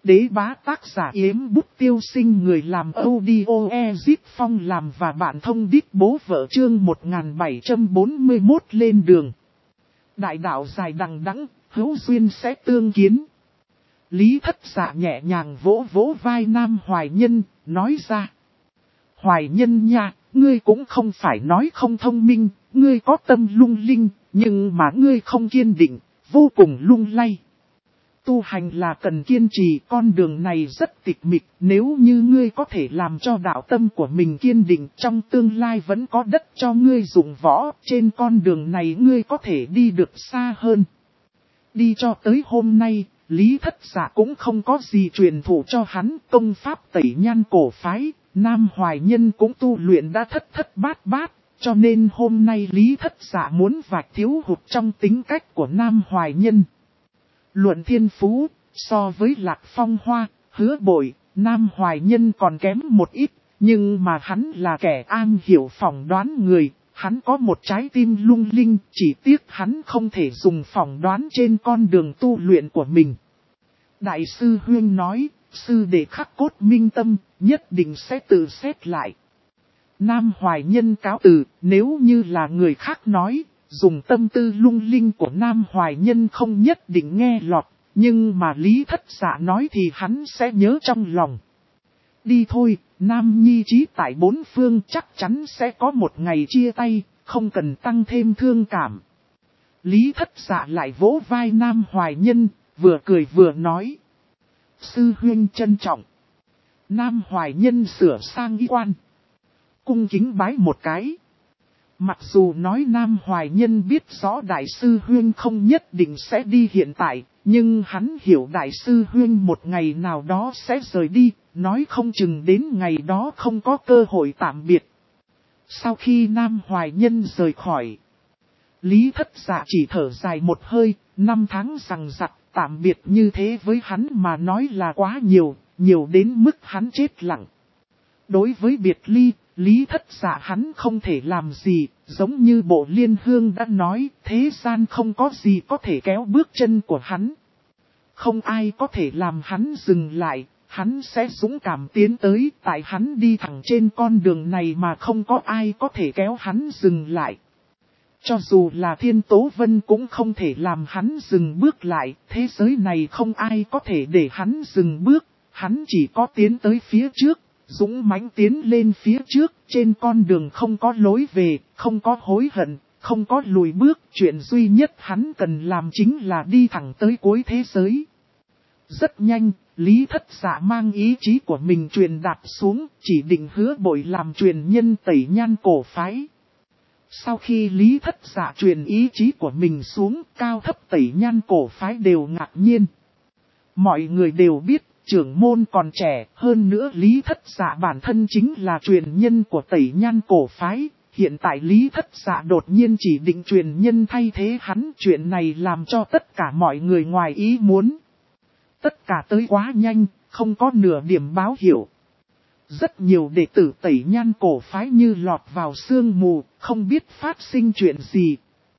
đế bá tác giả Yếm Bút Tiêu Sinh, người làm audio Ezip Phong làm và bạn thông đít bố vợ, chương 1741 lên đường. Đại đạo dài đằng đẵng, hữu duyên sẽ tương kiến. Lý Thất Dạ nhẹ nhàng vỗ vỗ vai Nam Hoài Nhân, nói ra. Hoài Nhân nha, ngươi cũng không phải nói không thông minh, ngươi có tâm lung linh, nhưng mà ngươi không kiên định, vô cùng lung lay. Tu hành là cần kiên trì, con đường này rất tịch mịch, nếu như ngươi có thể làm cho đạo tâm của mình kiên định, trong tương lai vẫn có đất cho ngươi dụng võ, trên con đường này ngươi có thể đi được xa hơn. Đi cho tới hôm nay, Lý Thất Dạ cũng không có gì truyền thụ cho hắn, công pháp Tẩy Nhan cổ phái, Nam Hoài Nhân cũng tu luyện đã thất bát bát, cho nên hôm nay Lý Thất Dạ muốn vạch thiếu hụt trong tính cách của Nam Hoài Nhân. Luận thiên phú, so với Lạc Phong Hoa, Hứa Bội, Nam Hoài Nhân còn kém một ít, nhưng mà hắn là kẻ am hiểu phỏng đoán người, hắn có một trái tim lung linh, chỉ tiếc hắn không thể dùng phỏng đoán trên con đường tu luyện của mình. Đại sư Huyên nói, sư đệ khắc cốt minh tâm, nhất định sẽ tự xét lại. Nam Hoài Nhân cáo từ, nếu như là người khác nói, dùng tâm tư lung linh của Nam Hoài Nhân không nhất định nghe lọt, nhưng mà Lý Thất Dạ nói thì hắn sẽ nhớ trong lòng. Đi thôi, Nam Nhi trí tại bốn phương chắc chắn sẽ có một ngày chia tay, không cần tăng thêm thương cảm. Lý Thất Dạ lại vỗ vai Nam Hoài Nhân, vừa cười vừa nói. Sư huynh trân trọng. Nam Hoài Nhân sửa sang y quan, cung kính bái một cái. Mặc dù nói Nam Hoài Nhân biết rõ Đại sư Huyên không nhất định sẽ đi hiện tại, nhưng hắn hiểu Đại sư Huyên một ngày nào đó sẽ rời đi, nói không chừng đến ngày đó không có cơ hội tạm biệt. Sau khi Nam Hoài Nhân rời khỏi, Lý Thất Dạ chỉ thở dài một hơi, 5 tháng rằng rặc, tạm biệt như thế với hắn mà nói là quá nhiều, nhiều đến mức hắn chết lặng. Đối với biệt ly, Lý Thất Dạ hắn không thể làm gì, giống như Bộ Liên Hương đã nói, thế gian không có gì có thể kéo bước chân của hắn. Không ai có thể làm hắn dừng lại, hắn sẽ dũng cảm tiến tới, tại hắn đi thẳng trên con đường này mà không có ai có thể kéo hắn dừng lại. Cho dù là Thiên Tố Vân cũng không thể làm hắn dừng bước lại, thế giới này không ai có thể để hắn dừng bước, hắn chỉ có tiến tới phía trước. Dũng mãnh tiến lên phía trước, trên con đường không có lối về, không có hối hận, không có lùi bước. Chuyện duy nhất hắn cần làm chính là đi thẳng tới cuối thế giới. Rất nhanh, Lý Thất Dạ mang ý chí của mình truyền đạt xuống, chỉ định Hứa Bội làm truyền nhân Tẩy Nhan cổ phái. Sau khi Lý Thất Dạ truyền ý chí của mình xuống, cao thấp Tẩy Nhan cổ phái đều ngạc nhiên. Mọi người đều biết, trưởng môn còn trẻ, hơn nữa Lý Thất Dạ bản thân chính là truyền nhân của Tẩy Nhan cổ phái. Hiện tại Lý Thất Dạ đột nhiên chỉ định truyền nhân thay thế hắn, chuyện này làm cho tất cả mọi người ngoài ý muốn. Tất cả tới quá nhanh, không có nửa điểm báo hiệu. Rất nhiều đệ tử Tẩy Nhan cổ phái như lọt vào sương mù, không biết phát sinh chuyện gì.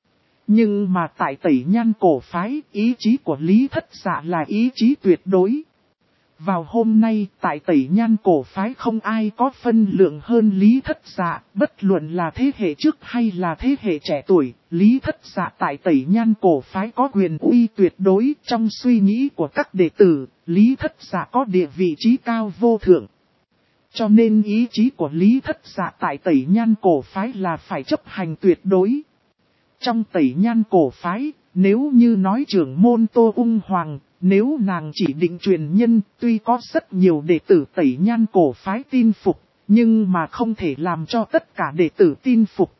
Nhưng mà tại Tẩy Nhan cổ phái, ý chí của Lý Thất Dạ là ý chí tuyệt đối. Vào hôm nay, tại Tẩy Nhan cổ phái không ai có phân lượng hơn Lý Thất Dạ, bất luận là thế hệ trước hay là thế hệ trẻ tuổi, Lý Thất Dạ tại Tẩy Nhan cổ phái có quyền uy tuyệt đối. Trong suy nghĩ của các đệ tử, Lý Thất Dạ có địa vị trí cao vô thượng. Cho nên ý chí của Lý Thất Dạ tại Tẩy Nhan cổ phái là phải chấp hành tuyệt đối. Trong Tẩy Nhan cổ phái, nếu như nói trưởng môn Tô Ung Hoàng, nếu nàng chỉ định truyền nhân, tuy có rất nhiều đệ tử Tẩy Nhan cổ phái tin phục, nhưng mà không thể làm cho tất cả đệ tử tin phục.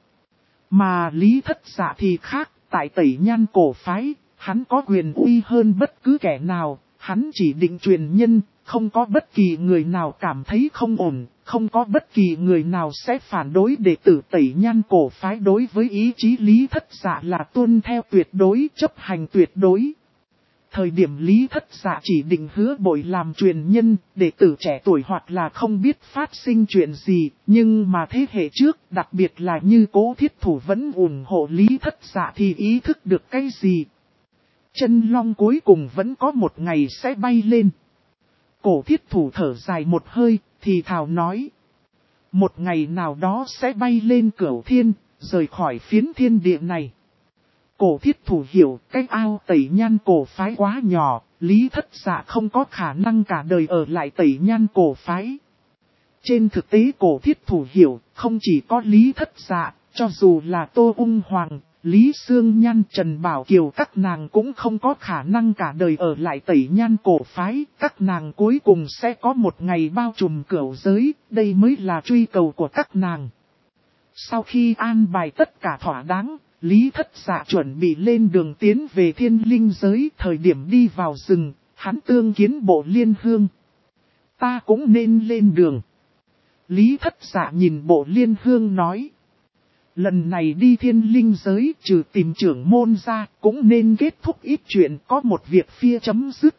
Mà Lý Thất Dạ thì khác, tại Tẩy Nhan cổ phái, hắn có quyền uy hơn bất cứ kẻ nào, hắn chỉ định truyền nhân, không có bất kỳ người nào cảm thấy không ổn, không có bất kỳ người nào sẽ phản đối đệ tử Tẩy Nhan cổ phái. Đối với ý chí Lý Thất Dạ là tuân theo tuyệt đối, chấp hành tuyệt đối. Thời điểm Lý Thất Dạ chỉ định Hứa Bội làm truyền nhân, đệ tử trẻ tuổi hoặc là không biết phát sinh chuyện gì, nhưng mà thế hệ trước, đặc biệt là như Cố Thiết Thủ vẫn ủng hộ Lý Thất Dạ thì ý thức được cái gì. Chân long cuối cùng vẫn có một ngày sẽ bay lên. Cổ thiết thủ thở dài một hơi, thì thào nói. Một ngày nào đó sẽ bay lên cửu thiên, rời khỏi phiến thiên địa này. Cổ thiết thủ hiểu cái ao Tẩy Nhan cổ phái quá nhỏ, Lý Thất Dạ không có khả năng cả đời ở lại Tẩy Nhan cổ phái. Trên thực tế cổ thiết thủ hiểu, không chỉ có Lý Thất Dạ, cho dù là Tô Ung Hoàng, Lý Sương Nhan, Trần Bảo Kiều các nàng cũng không có khả năng cả đời ở lại Tẩy Nhan cổ phái, các nàng cuối cùng sẽ có một ngày bao trùm cửu giới, đây mới là truy cầu của các nàng. Sau khi an bài tất cả thỏa đáng, Lý Thất Dạ chuẩn bị lên đường tiến về Thiên Linh giới, thời điểm đi vào rừng, hắn tương kiến Bộ Liên Hương. Ta cũng nên lên đường. Lý Thất Dạ nhìn Bộ Liên Hương nói. Lần này đi Thiên Linh giới trừ tìm trưởng môn ra, cũng nên kết thúc ít chuyện, có một việc phía chấm dứt.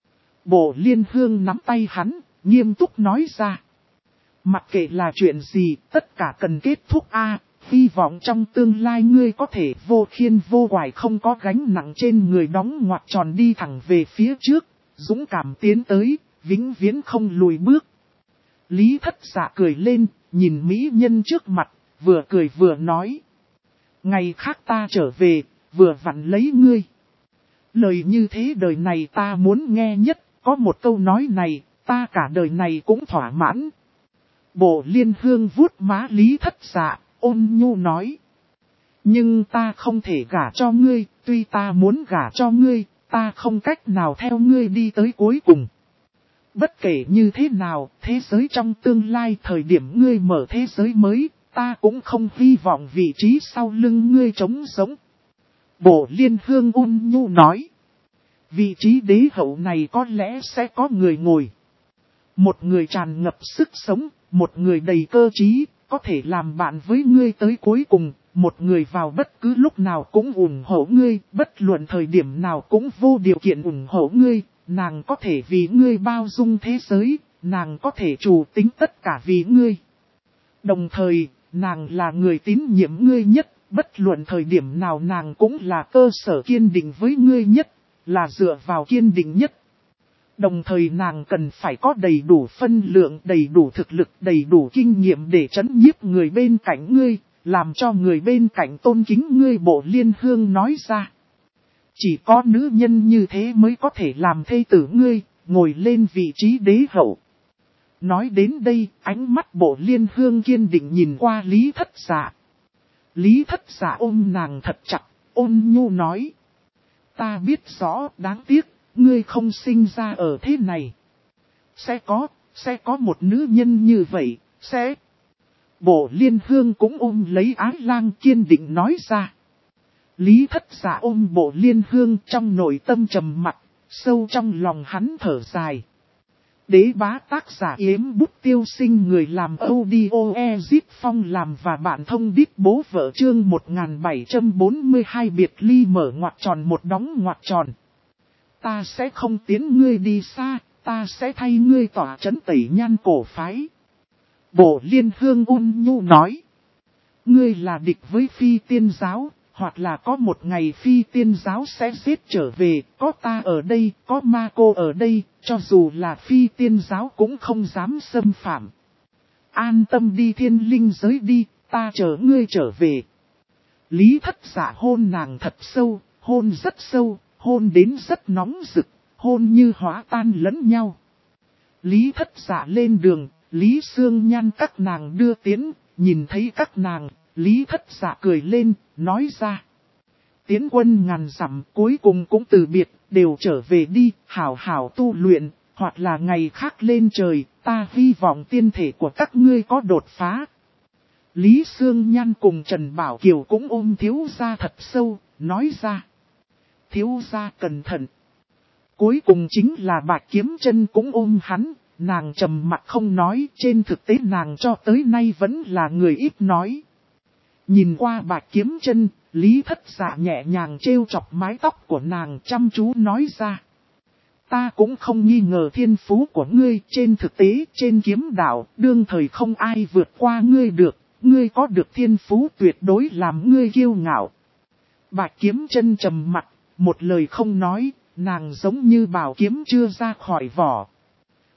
Bộ Liên Hương nắm tay hắn, nghiêm túc nói ra. Mặc kệ là chuyện gì, tất cả cần kết thúc hy vọng trong tương lai ngươi có thể vô khiên vô quải, không có gánh nặng trên người, đóng ngoặc tròn đi thẳng về phía trước, dũng cảm tiến tới, vĩnh viễn không lùi bước. Lý Thất Dạ cười lên, nhìn mỹ nhân trước mặt, vừa cười vừa nói. Ngày khác ta trở về, vừa vặn lấy ngươi. Lời như thế đời này ta muốn nghe nhất, có một câu nói này, ta cả đời này cũng thỏa mãn. Bộ Liên Hương vuốt má Lý Thất Dạ, ôn nhu nói. Nhưng ta không thể gả cho ngươi, tuy ta muốn gả cho ngươi, ta không cách nào theo ngươi đi tới cuối cùng. Bất kể như thế nào, thế giới trong tương lai thời điểm ngươi mở thế giới mới, ta cũng không hy vọng vị trí sau lưng ngươi trống sống. Bộ Liên Hương ôn nhu nói. Vị trí đế hậu này có lẽ sẽ có người ngồi. Một người tràn ngập sức sống, một người đầy cơ trí, có thể làm bạn với ngươi tới cuối cùng. Một người vào bất cứ lúc nào cũng ủng hộ ngươi, bất luận thời điểm nào cũng vô điều kiện ủng hộ ngươi. Nàng có thể vì ngươi bao dung thế giới, nàng có thể chủ tính tất cả vì ngươi. Đồng thời, nàng là người tín nhiệm ngươi nhất, bất luận thời điểm nào nàng cũng là cơ sở kiên định với ngươi nhất, là dựa vào kiên định nhất. Đồng thời nàng cần phải có đầy đủ phân lượng, đầy đủ thực lực, đầy đủ kinh nghiệm để trấn nhiếp người bên cạnh ngươi, làm cho người bên cạnh tôn kính ngươi. Bộ Liên Hương nói ra. Chỉ có nữ nhân như thế mới có thể làm thê tử ngươi, ngồi lên vị trí đế hậu. Nói đến đây, ánh mắt Bộ Liên Hương kiên định nhìn qua Lý Thất Dạ. Lý Thất Dạ ôm nàng thật chặt, ôn nhu nói. Ta biết rõ, đáng tiếc, ngươi không sinh ra ở thế này. Sẽ có một nữ nhân như vậy, sẽ. Bộ Liên Hương cũng ôm lấy Ái Lang kiên định nói ra. Lý Thất Dạ ôm Bộ Liên Hương trong nội tâm trầm mặc, sâu trong lòng hắn thở dài. Đế bá tác giả Yếm Bút Tiêu Sinh, người làm audio Ezip Phong làm và bạn thông đít bố vợ, chương 1742 biệt ly mở ngoặc tròn một đóng ngoặc tròn. Ta sẽ không tiến ngươi đi xa, ta sẽ thay ngươi tỏa trấn Tẩy Nhan cổ phái. Bộ Liên Hương ôn nhu nói. Ngươi là địch với Phi Tiên giáo, hoặc là có một ngày Phi Tiên giáo sẽ giết trở về, có ta ở đây, có ma cô ở đây, cho dù là Phi Tiên giáo cũng không dám xâm phạm. An tâm đi Thiên Linh giới đi, ta chờ ngươi trở về. Lý Thất Dạ hôn nàng thật sâu, hôn rất sâu, hôn đến rất nóng rực, hôn như hóa tan lẫn nhau. Lý Thất Dạ lên đường, Lý Sương Nhan các nàng đưa tiến, nhìn thấy các nàng, Lý Thất Dạ cười lên, nói ra. Tiến quân ngàn dặm cuối cùng cũng từ biệt, đều trở về đi, hảo hảo tu luyện, hoặc là ngày khác lên trời, ta hy vọng tiên thể của các ngươi có đột phá. Lý Sương Nhan cùng Trần Bảo Kiều cũng ôm thiếu gia thật sâu, nói ra. Thiếu gia cẩn thận. Cuối cùng chính là Bạch Kiếm Chân cũng ôm hắn, nàng trầm mặc không nói, trên thực tế nàng cho tới nay vẫn là người ít nói. Nhìn qua Bạch Kiếm Chân, Lý Thất Dạ nhẹ nhàng trêu chọc mái tóc của nàng, chăm chú nói ra. Ta cũng không nghi ngờ thiên phú của ngươi, trên thực tế, trên kiếm đạo, đương thời không ai vượt qua ngươi được, ngươi có được thiên phú tuyệt đối làm ngươi kiêu ngạo. Bạch Kiếm Chân trầm mặt, một lời không nói, nàng giống như bảo kiếm chưa ra khỏi vỏ.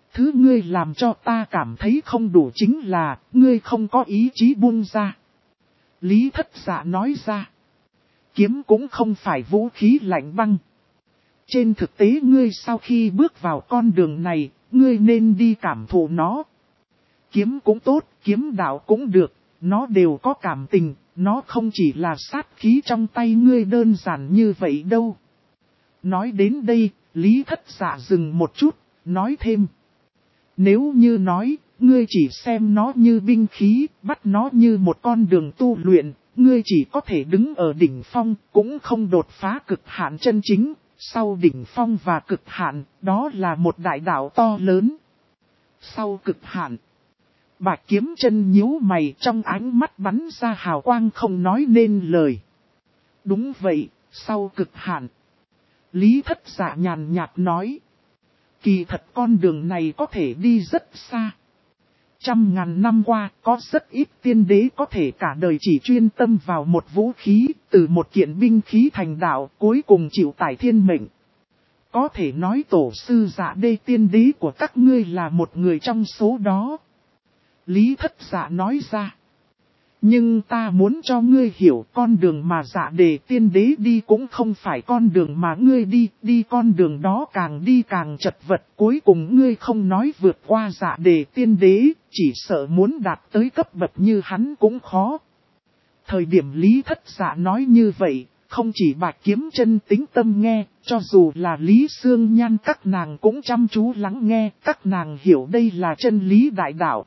Thứ ngươi làm cho ta cảm thấy không đủ chính là, ngươi không có ý chí buông ra. Lý Thất Dạ nói ra. Kiếm cũng không phải vũ khí lạnh băng. Trên thực tế ngươi sau khi bước vào con đường này, ngươi nên đi cảm thụ nó. Kiếm cũng tốt, kiếm đạo cũng được, nó đều có cảm tình, nó không chỉ là sát khí trong tay ngươi đơn giản như vậy đâu. Nói đến đây, Lý Thất Dạ dừng một chút, nói thêm. Nếu như nói, ngươi chỉ xem nó như binh khí, bắt nó như một con đường tu luyện, ngươi chỉ có thể đứng ở đỉnh phong, cũng không đột phá cực hạn chân chính. Sau đỉnh phong và cực hạn, đó là một đại đạo to lớn. Sau cực hạn, Bạch Kiếm Chân nhíu mày, trong ánh mắt bắn ra hào quang không nói nên lời. Đúng vậy, sau cực hạn. Lý Thất Dạ nhàn nhạt nói. Kỳ thật con đường này có thể đi rất xa. Trăm ngàn năm qua, có rất ít tiên đế có thể cả đời chỉ chuyên tâm vào một vũ khí, từ một kiện binh khí thành đạo, cuối cùng chịu tải thiên mệnh. Có thể nói tổ sư Dạ Đê tiên đế của các ngươi là một người trong số đó. Lý Thất Dạ nói ra. Nhưng ta muốn cho ngươi hiểu con đường mà Dạ Đề tiên đế đi cũng không phải con đường mà ngươi đi con đường đó càng đi càng chật vật, cuối cùng ngươi không nói vượt qua Dạ Đề tiên đế, chỉ sợ muốn đạt tới cấp bậc như hắn cũng khó. Thời điểm Lý Thất Dạ nói như vậy, không chỉ Bạch Kiếm Chân tính tâm nghe, cho dù là Lý Xương Nhan các nàng cũng chăm chú lắng nghe, các nàng hiểu đây là chân lý đại đạo.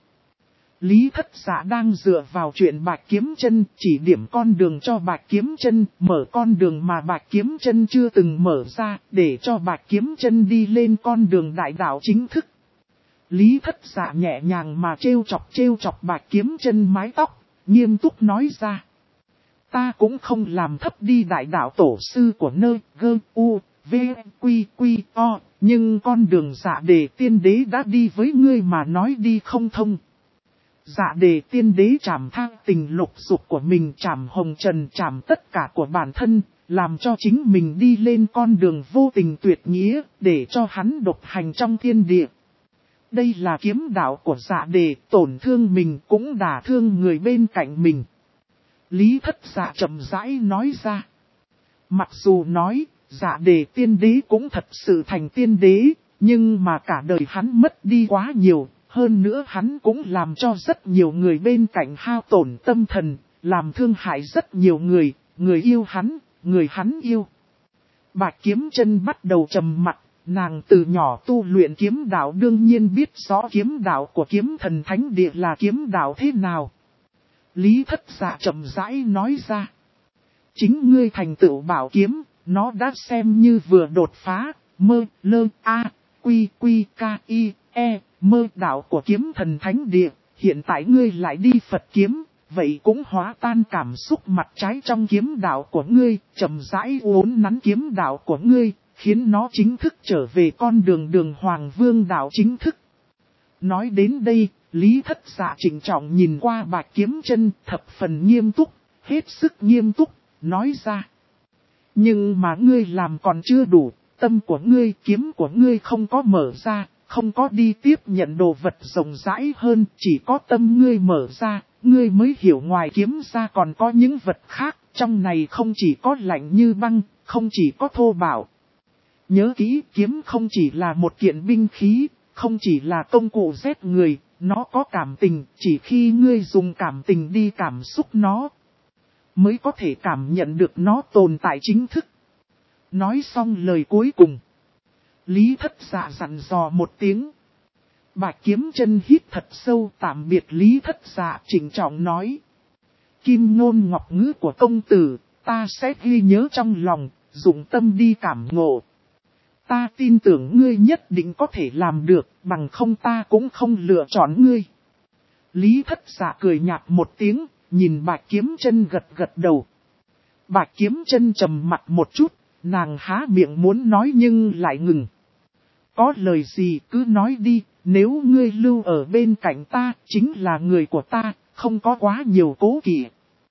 Lý Thất Dạ đang dựa vào chuyện Bạch Kiếm Chân chỉ điểm con đường cho Bạch Kiếm Chân, mở con đường mà Bạch Kiếm Chân chưa từng mở ra, để cho Bạch Kiếm Chân đi lên con đường đại đạo chính thức. Lý Thất Dạ nhẹ nhàng mà trêu chọc Bạch Kiếm Chân mái tóc, nghiêm túc nói ra. Ta cũng không làm thấp đi đại đạo tổ sư của nơi gơ u, v, quy, o, nhưng con đường Dạ Đề tiên đế đã đi với ngươi mà nói đi không thông. Dạ Đề tiên đế trảm thang tình lục dục của mình, trảm hồng trần, trảm tất cả của bản thân, làm cho chính mình đi lên con đường vô tình tuyệt nghĩa, để cho hắn độc hành trong thiên địa. Đây là kiếm đạo của Dạ Đề, tổn thương mình cũng đả thương người bên cạnh mình. Lý Thất Dạ chậm rãi nói ra. Mặc dù nói, Dạ Đề tiên đế cũng thật sự thành tiên đế, nhưng mà cả đời hắn mất đi quá nhiều. Hơn nữa hắn cũng làm cho rất nhiều người bên cạnh hao tổn tâm thần, làm thương hại rất nhiều người, người yêu hắn, người hắn yêu. Bạch Kiếm Chân bắt đầu trầm mặc, nàng từ nhỏ tu luyện kiếm đạo đương nhiên biết rõ kiếm đạo của kiếm thần thánh địa là kiếm đạo thế nào. Lý Thất Dạ chậm rãi nói ra. Chính ngươi thành tựu bảo kiếm, nó đã xem như vừa đột phá, mơ, lơ, a, quy, ca, i, e. Mơ đạo của kiếm thần thánh địa, hiện tại ngươi lại đi Phật kiếm, vậy cũng hóa tan cảm xúc mặt trái trong kiếm đạo của ngươi, chậm rãi uốn nắn kiếm đạo của ngươi, khiến nó chính thức trở về con đường Hoàng Vương đạo chính thức. Nói đến đây, Lý Thất Dạ trịnh trọng nhìn qua Bạch Kiếm Chân, thập phần nghiêm túc, hết sức nghiêm túc, nói ra. Nhưng mà ngươi làm còn chưa đủ, tâm của ngươi, kiếm của ngươi không có mở ra. Không có đi tiếp nhận đồ vật rộng rãi hơn, chỉ có tâm ngươi mở ra, ngươi mới hiểu ngoài kiếm ra còn có những vật khác, trong này không chỉ có lạnh như băng, không chỉ có thô bạo. Nhớ kỹ, kiếm không chỉ là một kiện binh khí, không chỉ là công cụ giết người, nó có cảm tình, chỉ khi ngươi dùng cảm tình đi cảm xúc nó, mới có thể cảm nhận được nó tồn tại chính thức. Nói xong lời cuối cùng. Lý Thất Dạ dặn dò một tiếng. Bạch Kiếm Chân hít thật sâu tạm biệt Lý Thất Dạ trịnh trọng nói. Kim ngôn ngọc ngữ của công tử, ta sẽ ghi nhớ trong lòng, dụng tâm đi cảm ngộ. Ta tin tưởng ngươi nhất định có thể làm được, bằng không ta cũng không lựa chọn ngươi. Lý Thất Dạ cười nhạt một tiếng, nhìn Bạch Kiếm Chân gật đầu. Bạch Kiếm Chân trầm mặt một chút, nàng há miệng muốn nói nhưng lại ngừng. Có lời gì cứ nói đi, nếu ngươi lưu ở bên cạnh ta, chính là người của ta, không có quá nhiều cố kỵ.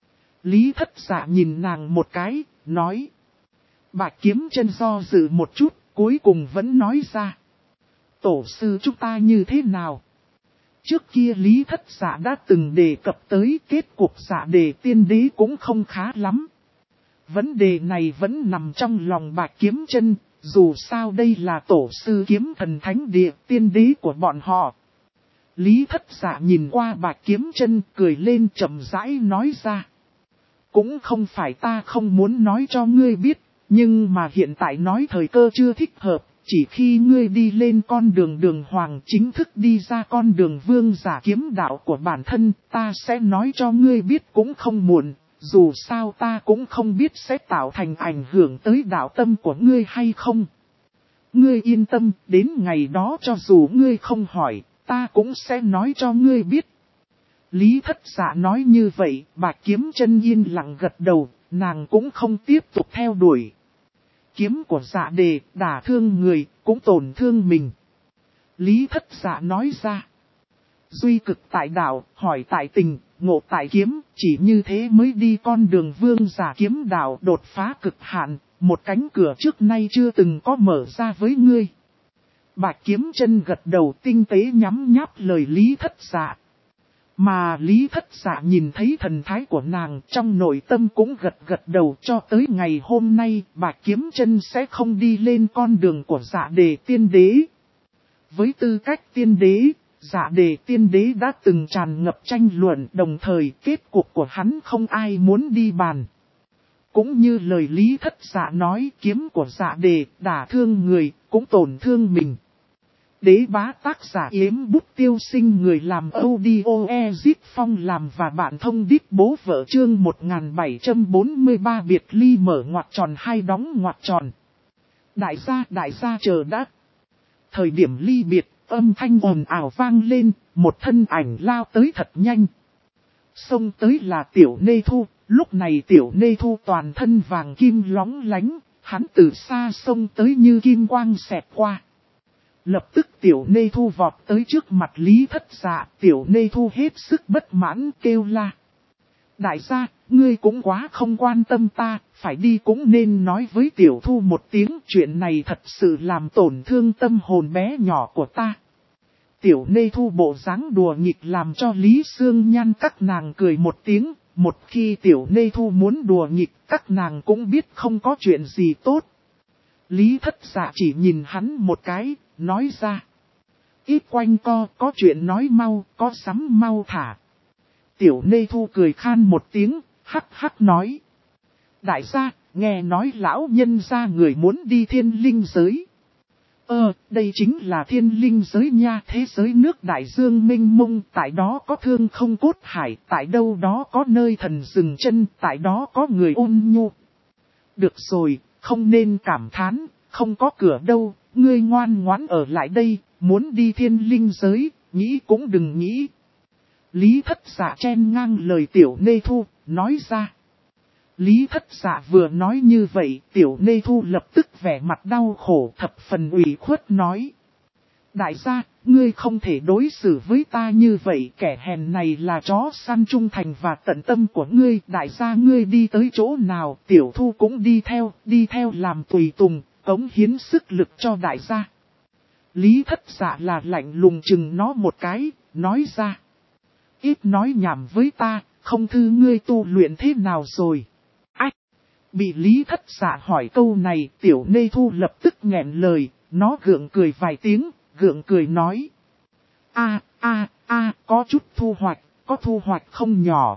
Lý Thất Dạ nhìn nàng một cái, nói. Bạch Kiếm Chân do dự một chút, cuối cùng vẫn nói ra. Tổ sư chúng ta như thế nào? Trước kia Lý Thất Dạ đã từng đề cập tới kết cục Dạ Đề tiên đế cũng không khá lắm. Vấn đề này vẫn nằm trong lòng Bạch Kiếm Chân, dù sao đây là tổ sư kiếm thần thánh địa tiên đế của bọn họ. Lý Thất Dạ nhìn qua Bạch Kiếm Chân cười lên chậm rãi nói ra. Cũng không phải ta không muốn nói cho ngươi biết, nhưng mà hiện tại nói thời cơ chưa thích hợp, chỉ khi ngươi đi lên con đường đường hoàng chính thức đi ra con đường vương giả kiếm đạo của bản thân, ta sẽ nói cho ngươi biết cũng không muộn, dù sao ta cũng không biết sẽ tạo thành ảnh hưởng tới đạo tâm của ngươi hay không. Ngươi yên tâm, đến ngày đó cho dù ngươi không hỏi, ta cũng sẽ nói cho ngươi biết. Lý Thất Dạ nói như vậy, Bạch Kiếm Chân yên lặng gật đầu, nàng cũng không tiếp tục theo đuổi. Kiếm của Dạ Đề đả thương người, cũng tổn thương mình. Lý Thất Dạ nói ra. Duy cực tại đạo, hỏi tại tình, ngộ tại kiếm, chỉ như thế mới đi con đường vương giả kiếm đạo đột phá cực hạn, một cánh cửa trước nay chưa từng có mở ra với ngươi. Bạch Kiếm Chân gật đầu tinh tế nhắm nháp lời Lý Thất Dạ. Mà Lý Thất Dạ nhìn thấy thần thái của nàng trong nội tâm cũng gật gật đầu cho tới ngày hôm nay Bạch Kiếm Chân sẽ không đi lên con đường của Dạ Đề tiên đế. Với tư cách tiên đế, Dạ Đề tiên đế đã từng tràn ngập tranh luận đồng thời kết cục của hắn không ai muốn đi bàn. Cũng như lời Lý Thất Dạ nói kiếm của Dạ Đề đả thương người cũng tổn thương mình. Đế bá tác giả Yếm Bút Tiêu Sinh người làm audio Ezit Phong làm và bạn thông điệp bố vợ chương 1743 biệt ly mở ngoặc tròn hai đóng ngoặc tròn. Đại gia chờ đã. Thời điểm ly biệt, âm thanh ồn ào vang lên, một thân ảnh lao tới thật nhanh. Xông tới là Tiểu Nê Thu, lúc này Tiểu Nê Thu toàn thân vàng kim lóng lánh, hắn từ xa xông tới như kim quang xẹt qua. Lập tức Tiểu Nê Thu vọt tới trước mặt Lý Thất Dạ, Tiểu Nê Thu hết sức bất mãn kêu la. Đại gia, ngươi cũng quá không quan tâm ta, phải đi cũng nên nói với Tiểu Thu một tiếng, chuyện này thật sự làm tổn thương tâm hồn bé nhỏ của ta. Tiểu Nê Thu bộ dáng đùa nghịch làm cho Lý Sương Nhan các nàng cười một tiếng, một khi Tiểu Nê Thu muốn đùa nghịch các nàng cũng biết không có chuyện gì tốt. Lý Thất Dạ chỉ nhìn hắn một cái, nói ra. Ít quanh co, có chuyện nói mau, có sắm mau thả. Tiểu Nê Thu cười khan một tiếng, hắc hắc nói. Đại gia, nghe nói lão nhân gia người muốn đi thiên linh giới. Đây chính là thiên linh giới nha, thế giới nước đại dương mênh mông, tại đó có thương không cốt hải, tại đâu đó có nơi thần dừng chân, tại đó có người ôn nhu. Được rồi, không nên cảm thán, không có cửa đâu, ngươi ngoan ngoãn ở lại đây, muốn đi thiên linh giới, nghĩ cũng đừng nghĩ. Lý Thất Dạ chen ngang lời Tiểu Nê Thu, nói ra. Lý Thất Dạ vừa nói như vậy, Tiểu Nê Thu lập tức vẻ mặt đau khổ thập phần ủy khuất nói. Đại gia, ngươi không thể đối xử với ta như vậy, kẻ hèn này là chó săn trung thành và tận tâm của ngươi. Đại gia ngươi đi tới chỗ nào, Tiểu Thu cũng đi theo làm tùy tùng, cống hiến sức lực cho đại gia. Lý Thất Dạ là lạnh lùng chừng nó một cái, nói ra. Ít nói nhảm với ta, không thư ngươi tu luyện thế nào rồi. Bị Lý Thất Dạ hỏi câu này, Tiểu Nê Thu lập tức nghẹn lời, nó gượng cười vài tiếng, gượng cười nói. Có chút thu hoạch, có thu hoạch không nhỏ.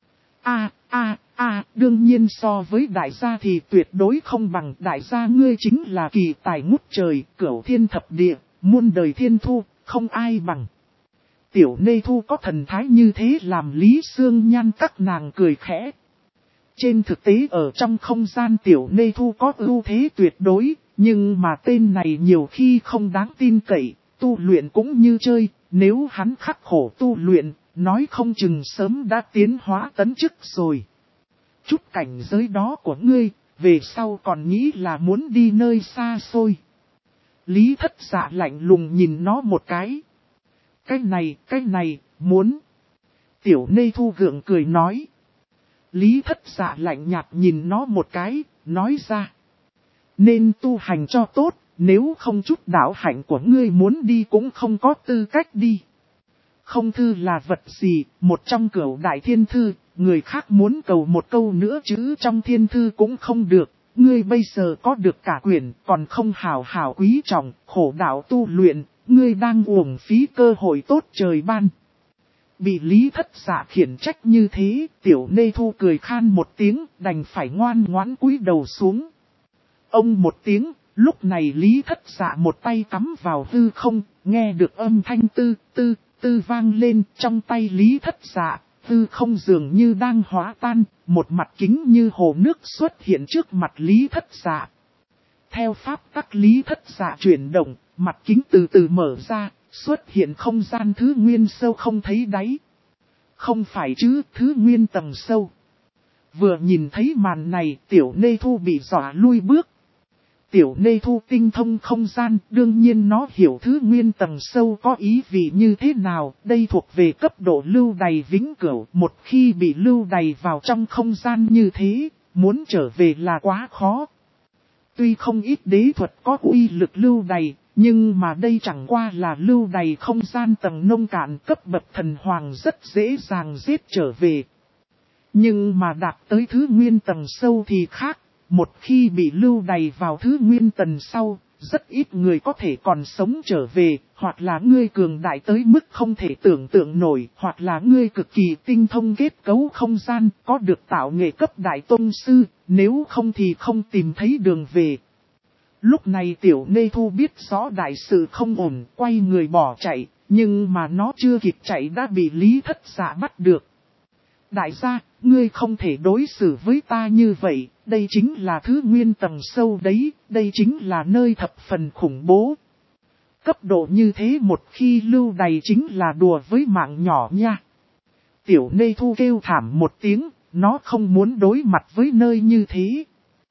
Đương nhiên so với đại gia thì tuyệt đối không bằng. Đại gia ngươi chính là kỳ tài ngút trời, cửu thiên thập địa, muôn đời thiên thu, không ai bằng. Tiểu Nê Thu có thần thái như thế làm Lý Sương Nhan các nàng cười khẽ. Trên thực tế ở trong không gian Tiểu Nê Thu có ưu thế tuyệt đối, nhưng mà tên này nhiều khi không đáng tin cậy, tu luyện cũng như chơi, nếu hắn khắc khổ tu luyện, nói không chừng sớm đã tiến hóa tấn chức rồi. Chút cảnh giới đó của ngươi, về sau còn nghĩ là muốn đi nơi xa xôi. Lý Thất Dạ lạnh lùng nhìn nó một cái. Cái này, muốn. Tiểu Nê Thu gượng cười nói. Lý Thất Dạ lạnh nhạt nhìn nó một cái, nói ra. Nên tu hành cho tốt, nếu không chút đạo hạnh của ngươi muốn đi cũng không có tư cách đi. Không thư là vật gì, một trong cửu đại thiên thư, người khác muốn cầu một câu nữa chứ trong thiên thư cũng không được. Ngươi bây giờ có được cả quyển, còn không hào hào quý trọng, khổ đạo tu luyện, ngươi đang uổng phí cơ hội tốt trời ban. Bị Lý Thất Dạ khiển trách như thế, Tiểu Nê Thu cười khan một tiếng, đành phải ngoan ngoãn cúi đầu xuống. Ông một tiếng, lúc này Lý Thất Dạ một tay cắm vào hư không, nghe được âm thanh tư tư tư vang lên trong tay Lý Thất Dạ, hư không dường như đang hóa tan, một mặt kính như hồ nước xuất hiện trước mặt Lý Thất Dạ. Theo pháp tắc Lý Thất Dạ chuyển động, mặt kính từ từ mở ra, xuất hiện không gian thứ nguyên sâu không thấy đáy. Không phải chứ, thứ nguyên tầng sâu. Vừa nhìn thấy màn này, Tiểu Nê Thu bị dọa lui bước. Tiểu Nê Thu tinh thông không gian, đương nhiên nó hiểu thứ nguyên tầng sâu có ý vị như thế nào. Đây thuộc về cấp độ lưu đày vĩnh cửu. Một khi bị lưu đày vào trong không gian như thế, muốn trở về là quá khó. Tuy không ít đế thuật có uy lực lưu đày, nhưng mà đây chẳng qua là lưu đày không gian tầng nông cạn, cấp bậc thần hoàng rất dễ dàng giết trở về. Nhưng mà đạt tới thứ nguyên tầng sâu thì khác. Một khi bị lưu đày vào thứ nguyên tầng sau, rất ít người có thể còn sống trở về, hoặc là ngươi cường đại tới mức không thể tưởng tượng nổi, hoặc là ngươi cực kỳ tinh thông kết cấu không gian, có được tạo nghệ cấp đại tôn sư, nếu không thì không tìm thấy đường về. Lúc này Tiểu Nê Thu biết rõ đại sự không ổn, quay người bỏ chạy, nhưng mà nó chưa kịp chạy đã bị Lý Thất Dạ bắt được. Đại gia, ngươi không thể đối xử với ta như vậy, đây chính là thứ nguyên tầng sâu đấy, đây chính là nơi thập phần khủng bố. Cấp độ như thế một khi lưu đày chính là đùa với mạng nhỏ nha. Tiểu Nê Thu kêu thảm một tiếng, nó không muốn đối mặt với nơi như thế.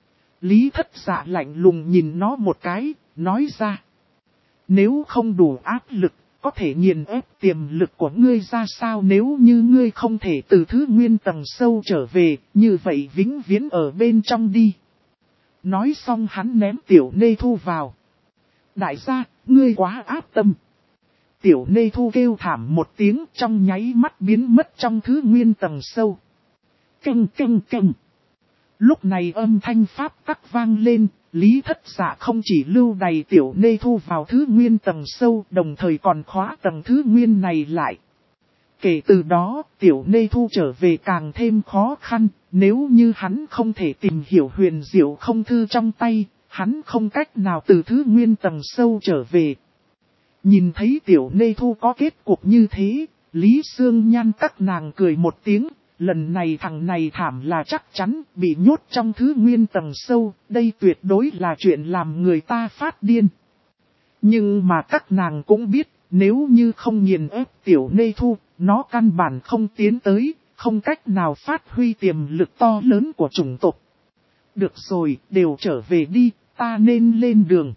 Lý Thất Dạ lạnh lùng nhìn nó một cái, nói ra. Nếu không đủ áp lực, có thể nghiền ép tiềm lực của ngươi ra sao nếu như ngươi không thể từ thứ nguyên tầng sâu trở về, như vậy vĩnh viễn ở bên trong đi. Nói xong hắn ném Tiểu Nê Thu vào. Đại gia, ngươi quá áp tâm. Tiểu Nê Thu kêu thảm một tiếng trong nháy mắt biến mất trong thứ nguyên tầng sâu. Canh canh canh. Lúc này âm thanh pháp tắc vang lên, Lý Thất Dạ không chỉ lưu đày Tiểu Nê Thu vào thứ nguyên tầng sâu, đồng thời còn khóa tầng thứ nguyên này lại. Kể từ đó, Tiểu Nê Thu trở về càng thêm khó khăn, nếu như hắn không thể tìm hiểu huyền diệu không thư trong tay, hắn không cách nào từ thứ nguyên tầng sâu trở về. Nhìn thấy Tiểu Nê Thu có kết cục như thế, Lý Sương Nhan các nàng cười một tiếng. Lần này thằng này thảm là chắc chắn bị nhốt trong thứ nguyên tầng sâu, đây tuyệt đối là chuyện làm người ta phát điên. Nhưng mà các nàng cũng biết, nếu như không nghiền ép Tiểu Nê Thu, nó căn bản không tiến tới, không cách nào phát huy tiềm lực to lớn của chủng tộc. Được rồi, đều trở về đi, ta nên lên đường.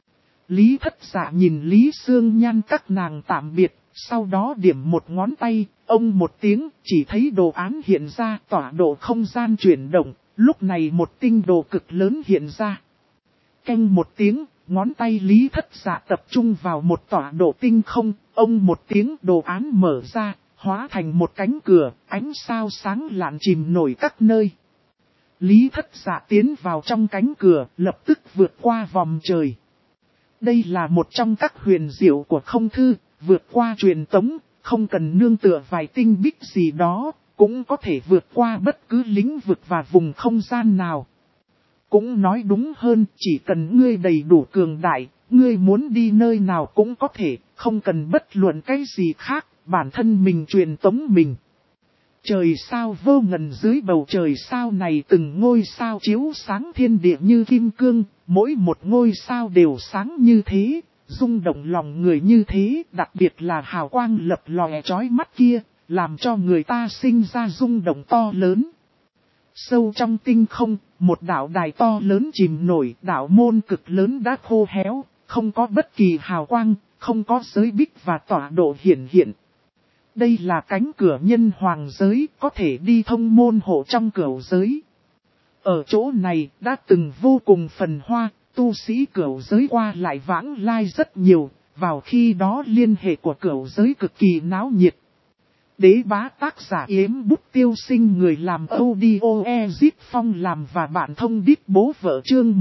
Lý Thất Dạ nhìn Lý Sương Nhan các nàng tạm biệt, sau đó điểm một ngón tay, ông một tiếng, chỉ thấy đồ án hiện ra, tọa độ không gian chuyển động, lúc này một tinh đồ cực lớn hiện ra. Canh một tiếng, ngón tay Lý Thất Dạ tập trung vào một tọa độ tinh không, ông một tiếng đồ án mở ra, hóa thành một cánh cửa, ánh sao sáng lạn chìm nổi các nơi. Lý Thất Dạ tiến vào trong cánh cửa, lập tức vượt qua vòng trời. Đây là một trong các huyền diệu của không thư, vượt qua truyền tống, không cần nương tựa vài tinh bích gì đó, cũng có thể vượt qua bất cứ lĩnh vực và vùng không gian nào. Cũng nói đúng hơn, chỉ cần ngươi đầy đủ cường đại, ngươi muốn đi nơi nào cũng có thể, không cần bất luận cái gì khác, bản thân mình truyền tống mình. Trời sao vô ngần dưới bầu trời sao này từng ngôi sao chiếu sáng thiên địa như kim cương, mỗi một ngôi sao đều sáng như thế, rung động lòng người như thế, đặc biệt là hào quang lập lòe chói mắt kia, làm cho người ta sinh ra rung động to lớn. Sâu trong tinh không, một đạo đài to lớn chìm nổi, đạo môn cực lớn đã khô héo, không có bất kỳ hào quang, không có giới bích và tọa độ hiển hiện. Đây là cánh cửa nhân hoàng giới, có thể đi thông môn hộ trong cửu giới. Ở chỗ này, đã từng vô cùng phồn hoa, tu sĩ cửu giới qua lại vãng lai rất nhiều, vào khi đó liên hệ của cửu giới cực kỳ náo nhiệt. Đế bá tác giả Yếm Bút Tiêu Sinh, người làm audio Ezit Phong làm và bạn thông điệp bố vợ, chương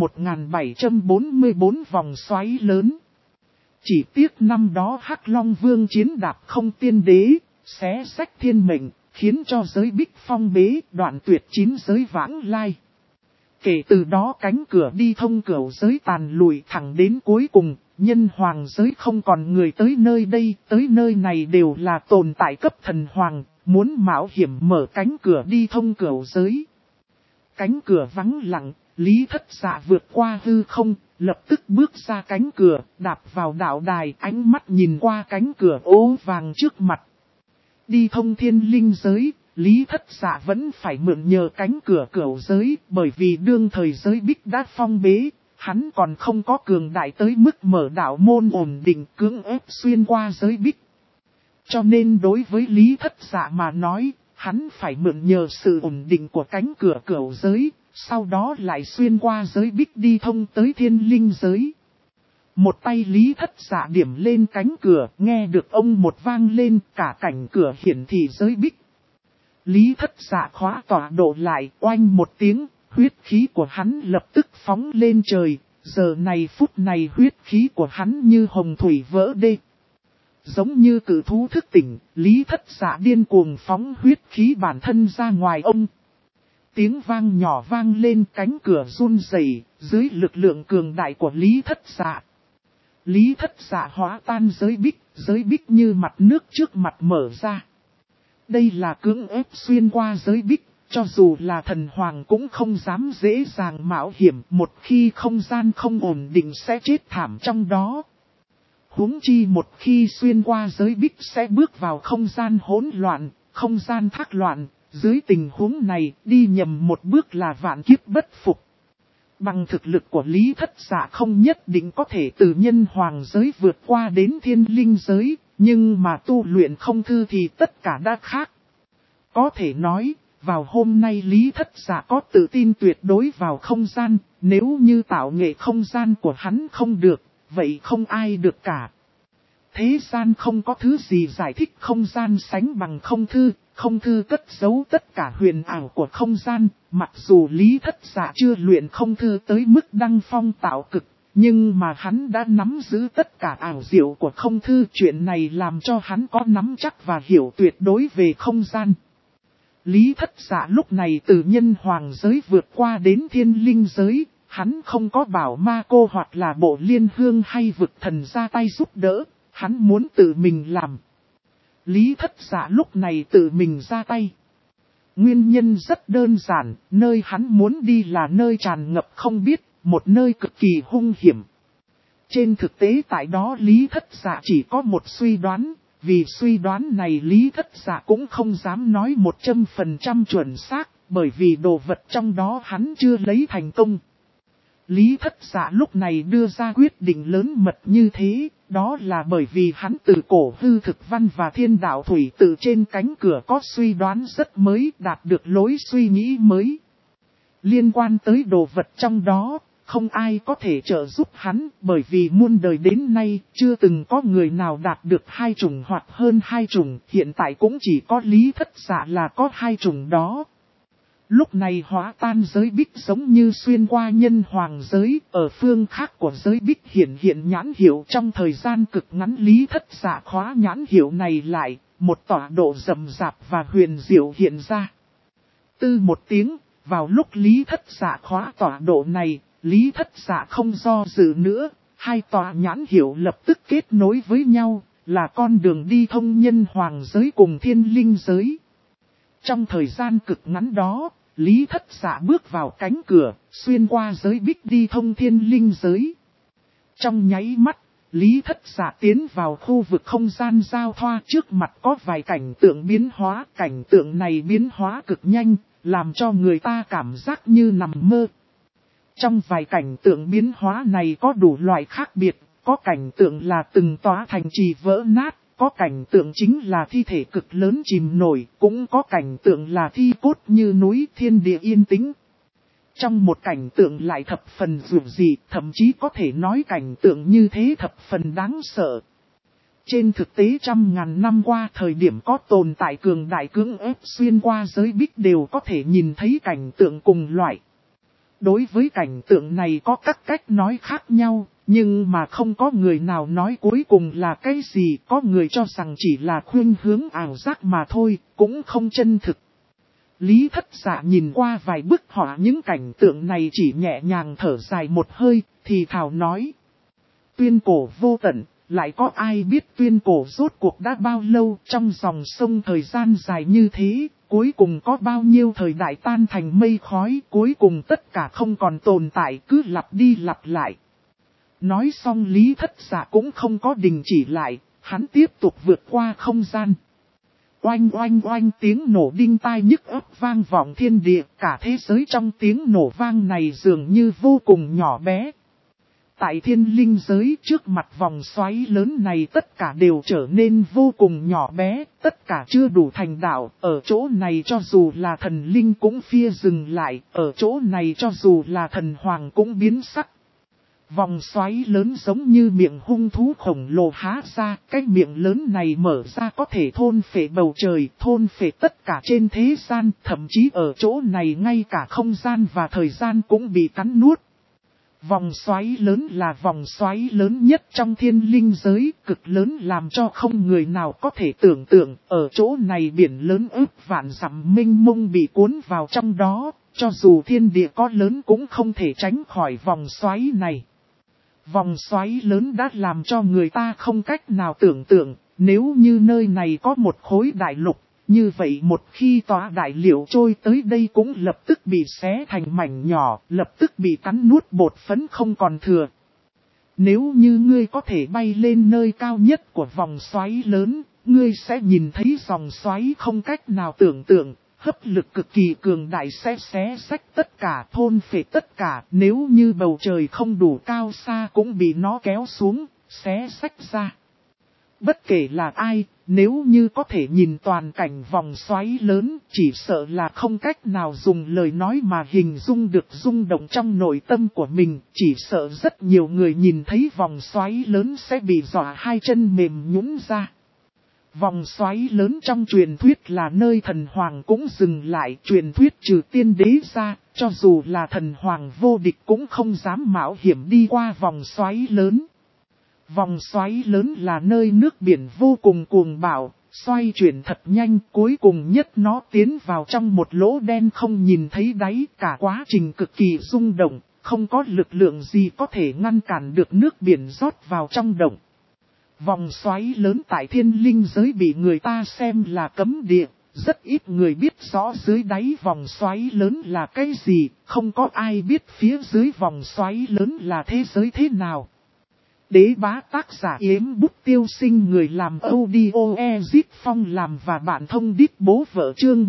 1744 vòng xoáy lớn. Chỉ tiếc năm đó Hắc Long Vương chiến đạp không tiên đế, xé sách thiên mệnh, khiến cho giới bích phong bế, đoạn tuyệt 9 giới vãng lai. Kể từ đó cánh cửa đi thông cửu giới tàn lùi thẳng đến cuối cùng, nhân hoàng giới không còn người tới nơi này đều là tồn tại cấp thần hoàng, muốn mạo hiểm mở cánh cửa đi thông cửu giới. Cánh cửa vắng lặng, Lý Thất Dạ vượt qua hư không, lập tức bước ra cánh cửa, đạp vào đạo đài, ánh mắt nhìn qua cánh cửa ố vàng trước mặt. Đi thông thiên linh giới, Lý Thất Dạ vẫn phải mượn nhờ cánh cửa cửu giới, bởi vì đương thời giới bích đã phong bế, hắn còn không có cường đại tới mức mở đạo môn ổn định cưỡng ép xuyên qua giới bích. Cho nên đối với Lý Thất Dạ mà nói, hắn phải mượn nhờ sự ổn định của cánh cửa cửu giới, sau đó lại xuyên qua giới bích đi thông tới thiên linh giới. Một tay Lý Thất Dạ điểm lên cánh cửa, nghe được ông một vang lên, cả cảnh cửa hiển thị giới bích. Lý Thất Dạ khóa tọa độ lại, oanh một tiếng, huyết khí của hắn lập tức phóng lên trời, giờ này phút này huyết khí của hắn như hồng thủy vỡ đê. Giống như cự thú thức tỉnh, Lý Thất Dạ điên cuồng phóng huyết khí bản thân ra ngoài ông. Tiếng vang nhỏ vang lên, cánh cửa run rẩy dưới lực lượng cường đại của Lý Thất Dạ. Lý Thất Dạ hóa tan giới bích như mặt nước trước mặt mở ra. Đây là cưỡng ép xuyên qua giới bích, cho dù là thần hoàng cũng không dám dễ dàng mạo hiểm, một khi không gian không ổn định sẽ chết thảm trong đó. Huống chi một khi xuyên qua giới bích sẽ bước vào không gian hỗn loạn, không gian thác loạn, dưới tình huống này đi nhầm một bước là vạn kiếp bất phục. Bằng thực lực của Lý Thất Dạ không nhất định có thể từ nhân hoàng giới vượt qua đến thiên linh giới, nhưng mà tu luyện không thư thì tất cả đã khác. Có thể nói, vào hôm nay Lý Thất Dạ có tự tin tuyệt đối vào không gian, nếu như tạo nghệ không gian của hắn không được, vậy không ai được cả. Thế gian không có thứ gì giải thích không gian sánh bằng không thư cất giấu tất cả huyền ảo của không gian, mặc dù Lý Thất Dạ chưa luyện không thư tới mức đăng phong tạo cực, nhưng mà hắn đã nắm giữ tất cả ảo diệu của không thư, chuyện này làm cho hắn có nắm chắc và hiểu tuyệt đối về không gian. Lý Thất Dạ lúc này từ nhân hoàng giới vượt qua đến thiên linh giới, hắn không có bảo ma cô hoặc là bộ liên hương hay vực thần ra tay giúp đỡ, hắn muốn tự mình làm. Lý Thất Dạ lúc này tự mình ra tay. Nguyên nhân rất đơn giản, nơi hắn muốn đi là nơi tràn ngập không biết, một nơi cực kỳ hung hiểm. Trên thực tế tại đó Lý Thất Dạ chỉ có một suy đoán, vì suy đoán này Lý Thất Dạ cũng không dám nói 100% chuẩn xác, bởi vì đồ vật trong đó hắn chưa lấy thành công. Lý Thất Dạ lúc này đưa ra quyết định lớn mật như thế, đó là bởi vì hắn từ cổ hư thực văn và thiên đạo thủy tự trên cánh cửa có suy đoán rất mới, đạt được lối suy nghĩ mới. Liên quan tới đồ vật trong đó, không ai có thể trợ giúp hắn, bởi vì muôn đời đến nay chưa từng có người nào đạt được 2 chủng hoặc hơn 2 chủng, hiện tại cũng chỉ có Lý Thất Dạ là có 2 chủng đó. Lúc này hóa tan giới bích giống như xuyên qua nhân hoàng giới, ở phương khác của giới bích hiện nhãn hiệu, trong thời gian cực ngắn Lý Thất Dạ khóa nhãn hiệu này lại, một tọa độ rậm rạp và huyền diệu hiện ra. Tư một tiếng, vào lúc Lý Thất Dạ khóa tọa độ này, Lý Thất Dạ không do dự nữa, 2 tọa nhãn hiệu lập tức kết nối với nhau, là con đường đi thông nhân hoàng giới cùng thiên linh giới. Trong thời gian cực ngắn đó, Lý Thất Dạ bước vào cánh cửa, xuyên qua giới bích đi thông thiên linh giới. Trong nháy mắt, Lý Thất Dạ tiến vào khu vực không gian giao thoa, trước mặt có vài cảnh tượng biến hóa, cảnh tượng này biến hóa cực nhanh, làm cho người ta cảm giác như nằm mơ. Trong vài cảnh tượng biến hóa này có đủ loại khác biệt, có cảnh tượng là từng tòa thành trì vỡ nát, có cảnh tượng chính là thi thể cực lớn chìm nổi, cũng có cảnh tượng là thi cốt như núi, thiên địa yên tĩnh. Trong một cảnh tượng lại thập phần dữ dị, thậm chí có thể nói cảnh tượng như thế thập phần đáng sợ. Trên thực tế trăm ngàn năm qua thời điểm có tồn tại cường đại cưỡng ép xuyên qua giới bích đều có thể nhìn thấy cảnh tượng cùng loại. Đối với cảnh tượng này có các cách nói khác nhau, nhưng mà không có người nào nói cuối cùng là cái gì, có người cho rằng chỉ là khuynh hướng ảo giác mà thôi, cũng không chân thực. Lý Thất Dạ nhìn qua vài bức họa những cảnh tượng này chỉ nhẹ nhàng thở dài một hơi, thì thào nói. Tuyên cổ vô tận, lại có ai biết tuyên cổ rốt cuộc đã bao lâu trong dòng sông thời gian dài như thế, cuối cùng có bao nhiêu thời đại tan thành mây khói, cuối cùng tất cả không còn tồn tại cứ lặp đi lặp lại. Nói xong Lý Thất Dạ cũng không có đình chỉ lại, hắn tiếp tục vượt qua không gian. Oanh oanh oanh tiếng nổ đinh tai nhức óc vang vọng thiên địa, cả thế giới trong tiếng nổ vang này dường như vô cùng nhỏ bé. Tại thiên linh giới trước mặt vòng xoáy lớn này tất cả đều trở nên vô cùng nhỏ bé, tất cả chưa đủ thành đạo, ở chỗ này cho dù là thần linh cũng phia dừng lại, ở chỗ này cho dù là thần hoàng cũng biến sắc. Vòng xoáy lớn giống như miệng hung thú khổng lồ há ra, cái miệng lớn này mở ra có thể thôn phệ bầu trời, thôn phệ tất cả trên thế gian, thậm chí ở chỗ này ngay cả không gian và thời gian cũng bị cắn nuốt. Vòng xoáy lớn là vòng xoáy lớn nhất trong thiên linh giới, cực lớn làm cho không người nào có thể tưởng tượng, ở chỗ này biển lớn ước vạn dặm mênh mông bị cuốn vào trong đó, cho dù thiên địa có lớn cũng không thể tránh khỏi vòng xoáy này. Vòng xoáy lớn đã làm cho người ta không cách nào tưởng tượng, nếu như nơi này có một khối đại lục, như vậy một khi tòa đại liệu trôi tới đây cũng lập tức bị xé thành mảnh nhỏ, lập tức bị cắn nuốt bột phấn không còn thừa. Nếu như ngươi có thể bay lên nơi cao nhất của vòng xoáy lớn, ngươi sẽ nhìn thấy dòng xoáy không cách nào tưởng tượng, hấp lực cực kỳ cường đại sẽ xé xách tất cả, thôn phệ tất cả, nếu như bầu trời không đủ cao xa cũng bị nó kéo xuống, xé xách ra. Bất kể là ai, nếu như có thể nhìn toàn cảnh vòng xoáy lớn, chỉ sợ là không cách nào dùng lời nói mà hình dung được rung động trong nội tâm của mình, chỉ sợ rất nhiều người nhìn thấy vòng xoáy lớn sẽ bị dọa hai chân mềm nhũn ra. Vòng xoáy lớn trong truyền thuyết là nơi thần hoàng cũng dừng lại, truyền thuyết trừ tiên đế ra, cho dù là thần hoàng vô địch cũng không dám mạo hiểm đi qua vòng xoáy lớn. Vòng xoáy lớn là nơi nước biển vô cùng cuồng bạo, xoay chuyển thật nhanh, cuối cùng nhất nó tiến vào trong một lỗ đen không nhìn thấy đáy, cả quá trình cực kỳ rung động, không có lực lượng gì có thể ngăn cản được nước biển rót vào trong động. Vòng xoáy lớn tại thiên linh giới bị người ta xem là cấm địa, rất ít người biết rõ dưới đáy vòng xoáy lớn là cái gì, không có ai biết phía dưới vòng xoáy lớn là thế giới thế nào. Đế bá tác giả Yếm Bút Tiêu Sinh, người làm audio Ezit Phong làm và bạn thông đít bố vợ chương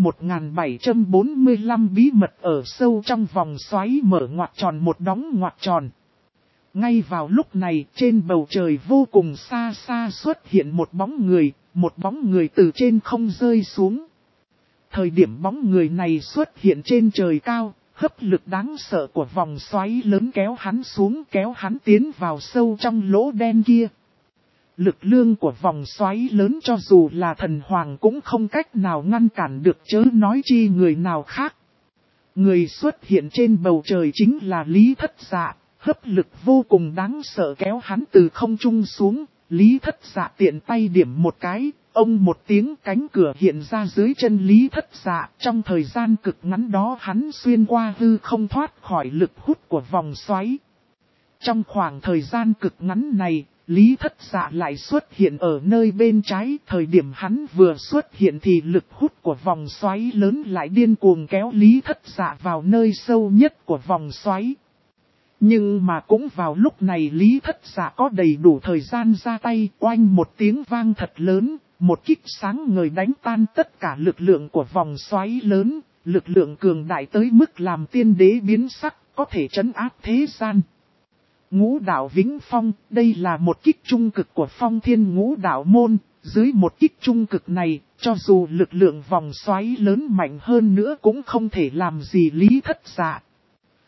1745 bí mật ở sâu trong vòng xoáy mở ngoặc tròn một đóng ngoặc tròn. Ngay vào lúc này trên bầu trời vô cùng xa xa xuất hiện một bóng người từ trên không rơi xuống. Thời điểm bóng người này xuất hiện trên trời cao, hấp lực đáng sợ của vòng xoáy lớn kéo hắn xuống, kéo hắn tiến vào sâu trong lỗ đen kia. Lực lượng của vòng xoáy lớn cho dù là thần hoàng cũng không cách nào ngăn cản được, chớ nói chi người nào khác. Người xuất hiện trên bầu trời chính là Lý Thất Dạ, hấp lực vô cùng đáng sợ kéo hắn từ không trung xuống. Lý Thất Dạ tiện tay điểm một cái, ông một tiếng cánh cửa hiện ra dưới chân Lý Thất Dạ. Trong thời gian cực ngắn đó hắn xuyên qua hư không thoát khỏi lực hút của vòng xoáy. Trong khoảng thời gian cực ngắn này, Lý Thất Dạ lại xuất hiện ở nơi bên trái. Thời điểm hắn vừa xuất hiện thì lực hút của vòng xoáy lớn lại điên cuồng kéo Lý Thất Dạ vào nơi sâu nhất của vòng xoáy. Nhưng mà cũng vào lúc này Lý Thất Dạ có đầy đủ thời gian ra tay, oanh một tiếng vang thật lớn, một kích sáng ngời đánh tan tất cả lực lượng của vòng xoáy lớn, lực lượng cường đại tới mức làm tiên đế biến sắc, có thể trấn áp thế gian. Ngũ đạo Vĩnh Phong, đây là một kích trung cực của Phong Thiên Ngũ Đạo Môn, dưới một kích trung cực này, cho dù lực lượng vòng xoáy lớn mạnh hơn nữa cũng không thể làm gì Lý Thất Dạ.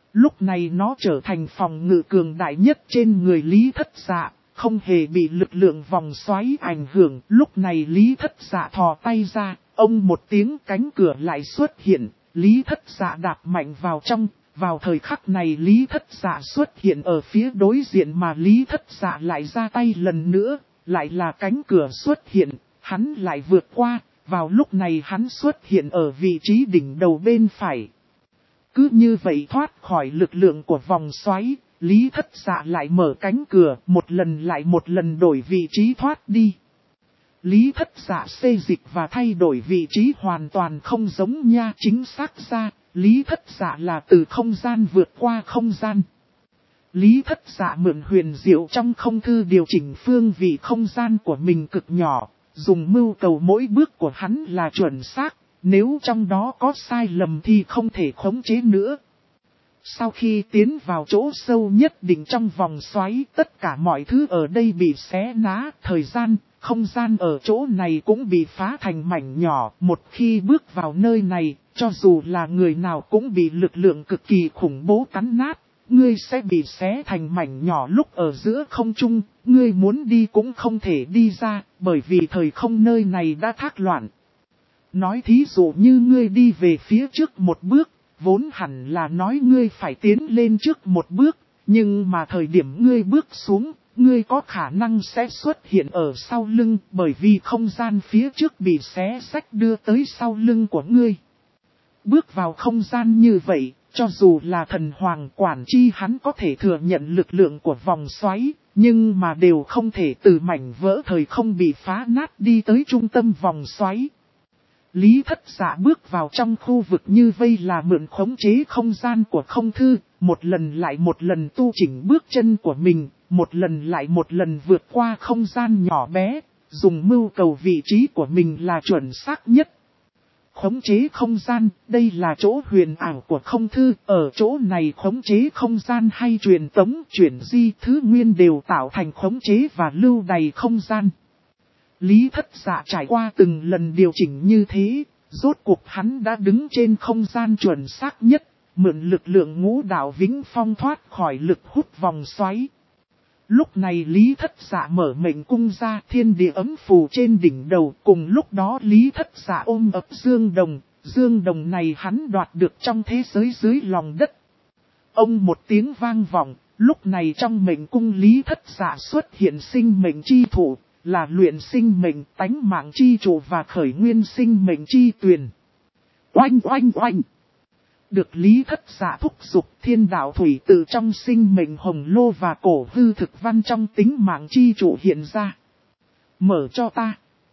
Lúc này nó trở thành phòng ngự cường đại nhất trên người Lý Thất Dạ, không hề bị lực lượng vòng xoáy ảnh hưởng. Lúc này Lý Thất Dạ thò tay ra, ông một tiếng cánh cửa lại xuất hiện, Lý Thất Dạ đạp mạnh vào trong. Vào thời khắc này Lý Thất Dạ xuất hiện ở phía đối diện mà Lý Thất Dạ lại ra tay lần nữa, lại là cánh cửa xuất hiện, hắn lại vượt qua, vào lúc này hắn xuất hiện ở vị trí đỉnh đầu bên phải. Cứ như vậy thoát khỏi lực lượng của vòng xoáy, Lý Thất Dạ lại mở cánh cửa, một lần lại một lần đổi vị trí thoát đi. Lý Thất Dạ xê dịch và thay đổi vị trí hoàn toàn không giống nha, chính xác ra, Lý Thất Dạ là từ không gian vượt qua không gian. Lý Thất Dạ mượn huyền diệu trong không thư điều chỉnh phương vị không gian của mình cực nhỏ, dùng mưu cầu mỗi bước của hắn là chuẩn xác, nếu trong đó có sai lầm thì không thể khống chế nữa. Sau khi tiến vào chỗ sâu nhất định trong vòng xoáy, tất cả mọi thứ ở đây bị xé nát, thời gian, không gian ở chỗ này cũng bị phá thành mảnh nhỏ. Một khi bước vào nơi này, cho dù là người nào cũng bị lực lượng cực kỳ khủng bố cắn nát, ngươi sẽ bị xé thành mảnh nhỏ lúc ở giữa không trung, ngươi muốn đi cũng không thể đi ra, bởi vì thời không nơi này đã thác loạn. Nói thí dụ như ngươi đi về phía trước một bước, vốn hẳn là nói ngươi phải tiến lên trước một bước, nhưng mà thời điểm ngươi bước xuống, ngươi có khả năng sẽ xuất hiện ở sau lưng, bởi vì không gian phía trước bị xé xách đưa tới sau lưng của ngươi. Bước vào không gian như vậy, cho dù là thần hoàng quản chi hắn có thể thừa nhận lực lượng của vòng xoáy, nhưng mà đều không thể từ mảnh vỡ thời không bị phá nát đi tới trung tâm vòng xoáy. Lý Thất Dạ bước vào trong khu vực như vây là mượn khống chế không gian của không thư, một lần lại một lần tu chỉnh bước chân của mình, một lần lại một lần vượt qua không gian nhỏ bé, dùng mưu cầu vị trí của mình là chuẩn xác nhất. Khống chế không gian, đây là chỗ huyền ảo của không thư, ở chỗ này khống chế không gian hay truyền tống, chuyển di thứ nguyên đều tạo thành khống chế và lưu đày không gian. Lý Thất Dạ trải qua từng lần điều chỉnh như thế, rốt cuộc hắn đã đứng trên không gian chuẩn xác nhất, mượn lực lượng ngũ đạo vĩnh phong thoát khỏi lực hút vòng xoáy. Lúc này Lý Thất Dạ mở mệnh cung ra, thiên địa ấm phù trên đỉnh đầu, cùng lúc đó Lý Thất Dạ ôm ấp dương đồng này hắn đoạt được trong thế giới dưới lòng đất. Ông một tiếng vang vọng, lúc này trong mệnh cung Lý Thất Dạ xuất hiện sinh mệnh chi thủ, là luyện sinh mệnh, tánh mạng chi trụ và khởi nguyên sinh mệnh chi tuyền. Oanh oanh oanh! Được Lý Thất Dạ thúc giục, thiên đạo thủy từ trong sinh mệnh hồng lô và cổ hư thực văn trong tính mạng chi trụ hiện ra. Mở cho ta!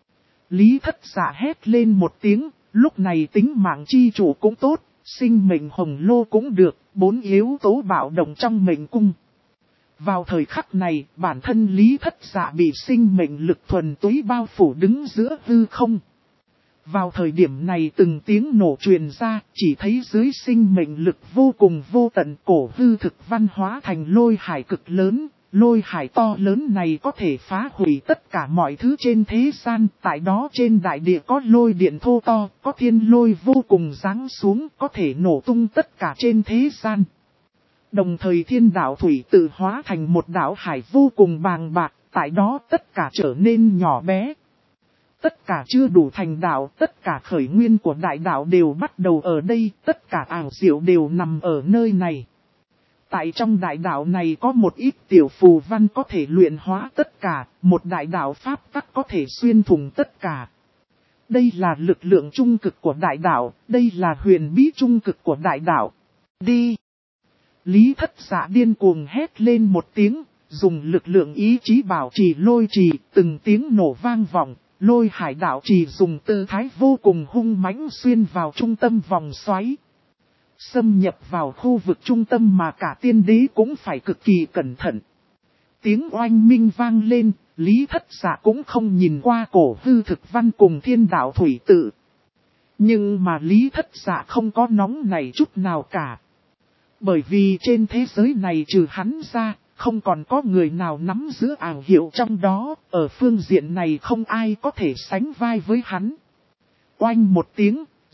Lý Thất Dạ hét lên một tiếng, lúc này tính mạng chi trụ cũng tốt, sinh mệnh hồng lô cũng được, 4 yếu tố bạo động trong mệnh cung. Vào thời khắc này, bản thân Lý Thất Dạ bị sinh mệnh lực thuần túy bao phủ đứng giữa hư không. Vào thời điểm này từng tiếng nổ truyền ra, chỉ thấy dưới sinh mệnh lực vô cùng vô tận, cổ hư thực văn hóa thành lôi hải cực lớn. Lôi hải to lớn này có thể phá hủy tất cả mọi thứ trên thế gian, tại đó trên đại địa có lôi điện thô to, có thiên lôi vô cùng giáng xuống, có thể nổ tung tất cả trên thế gian. Đồng thời thiên đạo thủy tự hóa thành một đạo hải vô cùng bàng bạc, tại đó tất cả trở nên nhỏ bé. Tất cả chưa đủ thành đạo, tất cả khởi nguyên của đại đạo đều bắt đầu ở đây, tất cả ảo diệu đều nằm ở nơi này. Tại trong đại đạo này có một ít tiểu phù văn có thể luyện hóa tất cả, một đại đạo pháp tắc có thể xuyên thủng tất cả. Đây là lực lượng trung cực của đại đạo, đây là huyền bí trung cực của đại đạo. Đi! Lý Thất Dạ điên cuồng hét lên một tiếng, dùng lực lượng ý chí bảo trì lôi trì, từng tiếng nổ vang vọng, lôi hải đạo trì dùng tư thái vô cùng hung mãnh xuyên vào trung tâm vòng xoáy. Xâm nhập vào khu vực trung tâm mà cả tiên đế cũng phải cực kỳ cẩn thận. Tiếng oanh minh vang lên, Lý Thất Dạ cũng không nhìn qua cổ hư thực văn cùng thiên đạo thủy tự. Nhưng mà Lý Thất Dạ không có nóng này chút nào cả. Bởi vì trên thế giới này trừ hắn ra, không còn có người nào nắm giữ ảo hiệu trong đó, ở phương diện này không ai có thể sánh vai với hắn. Oanh một tiếng,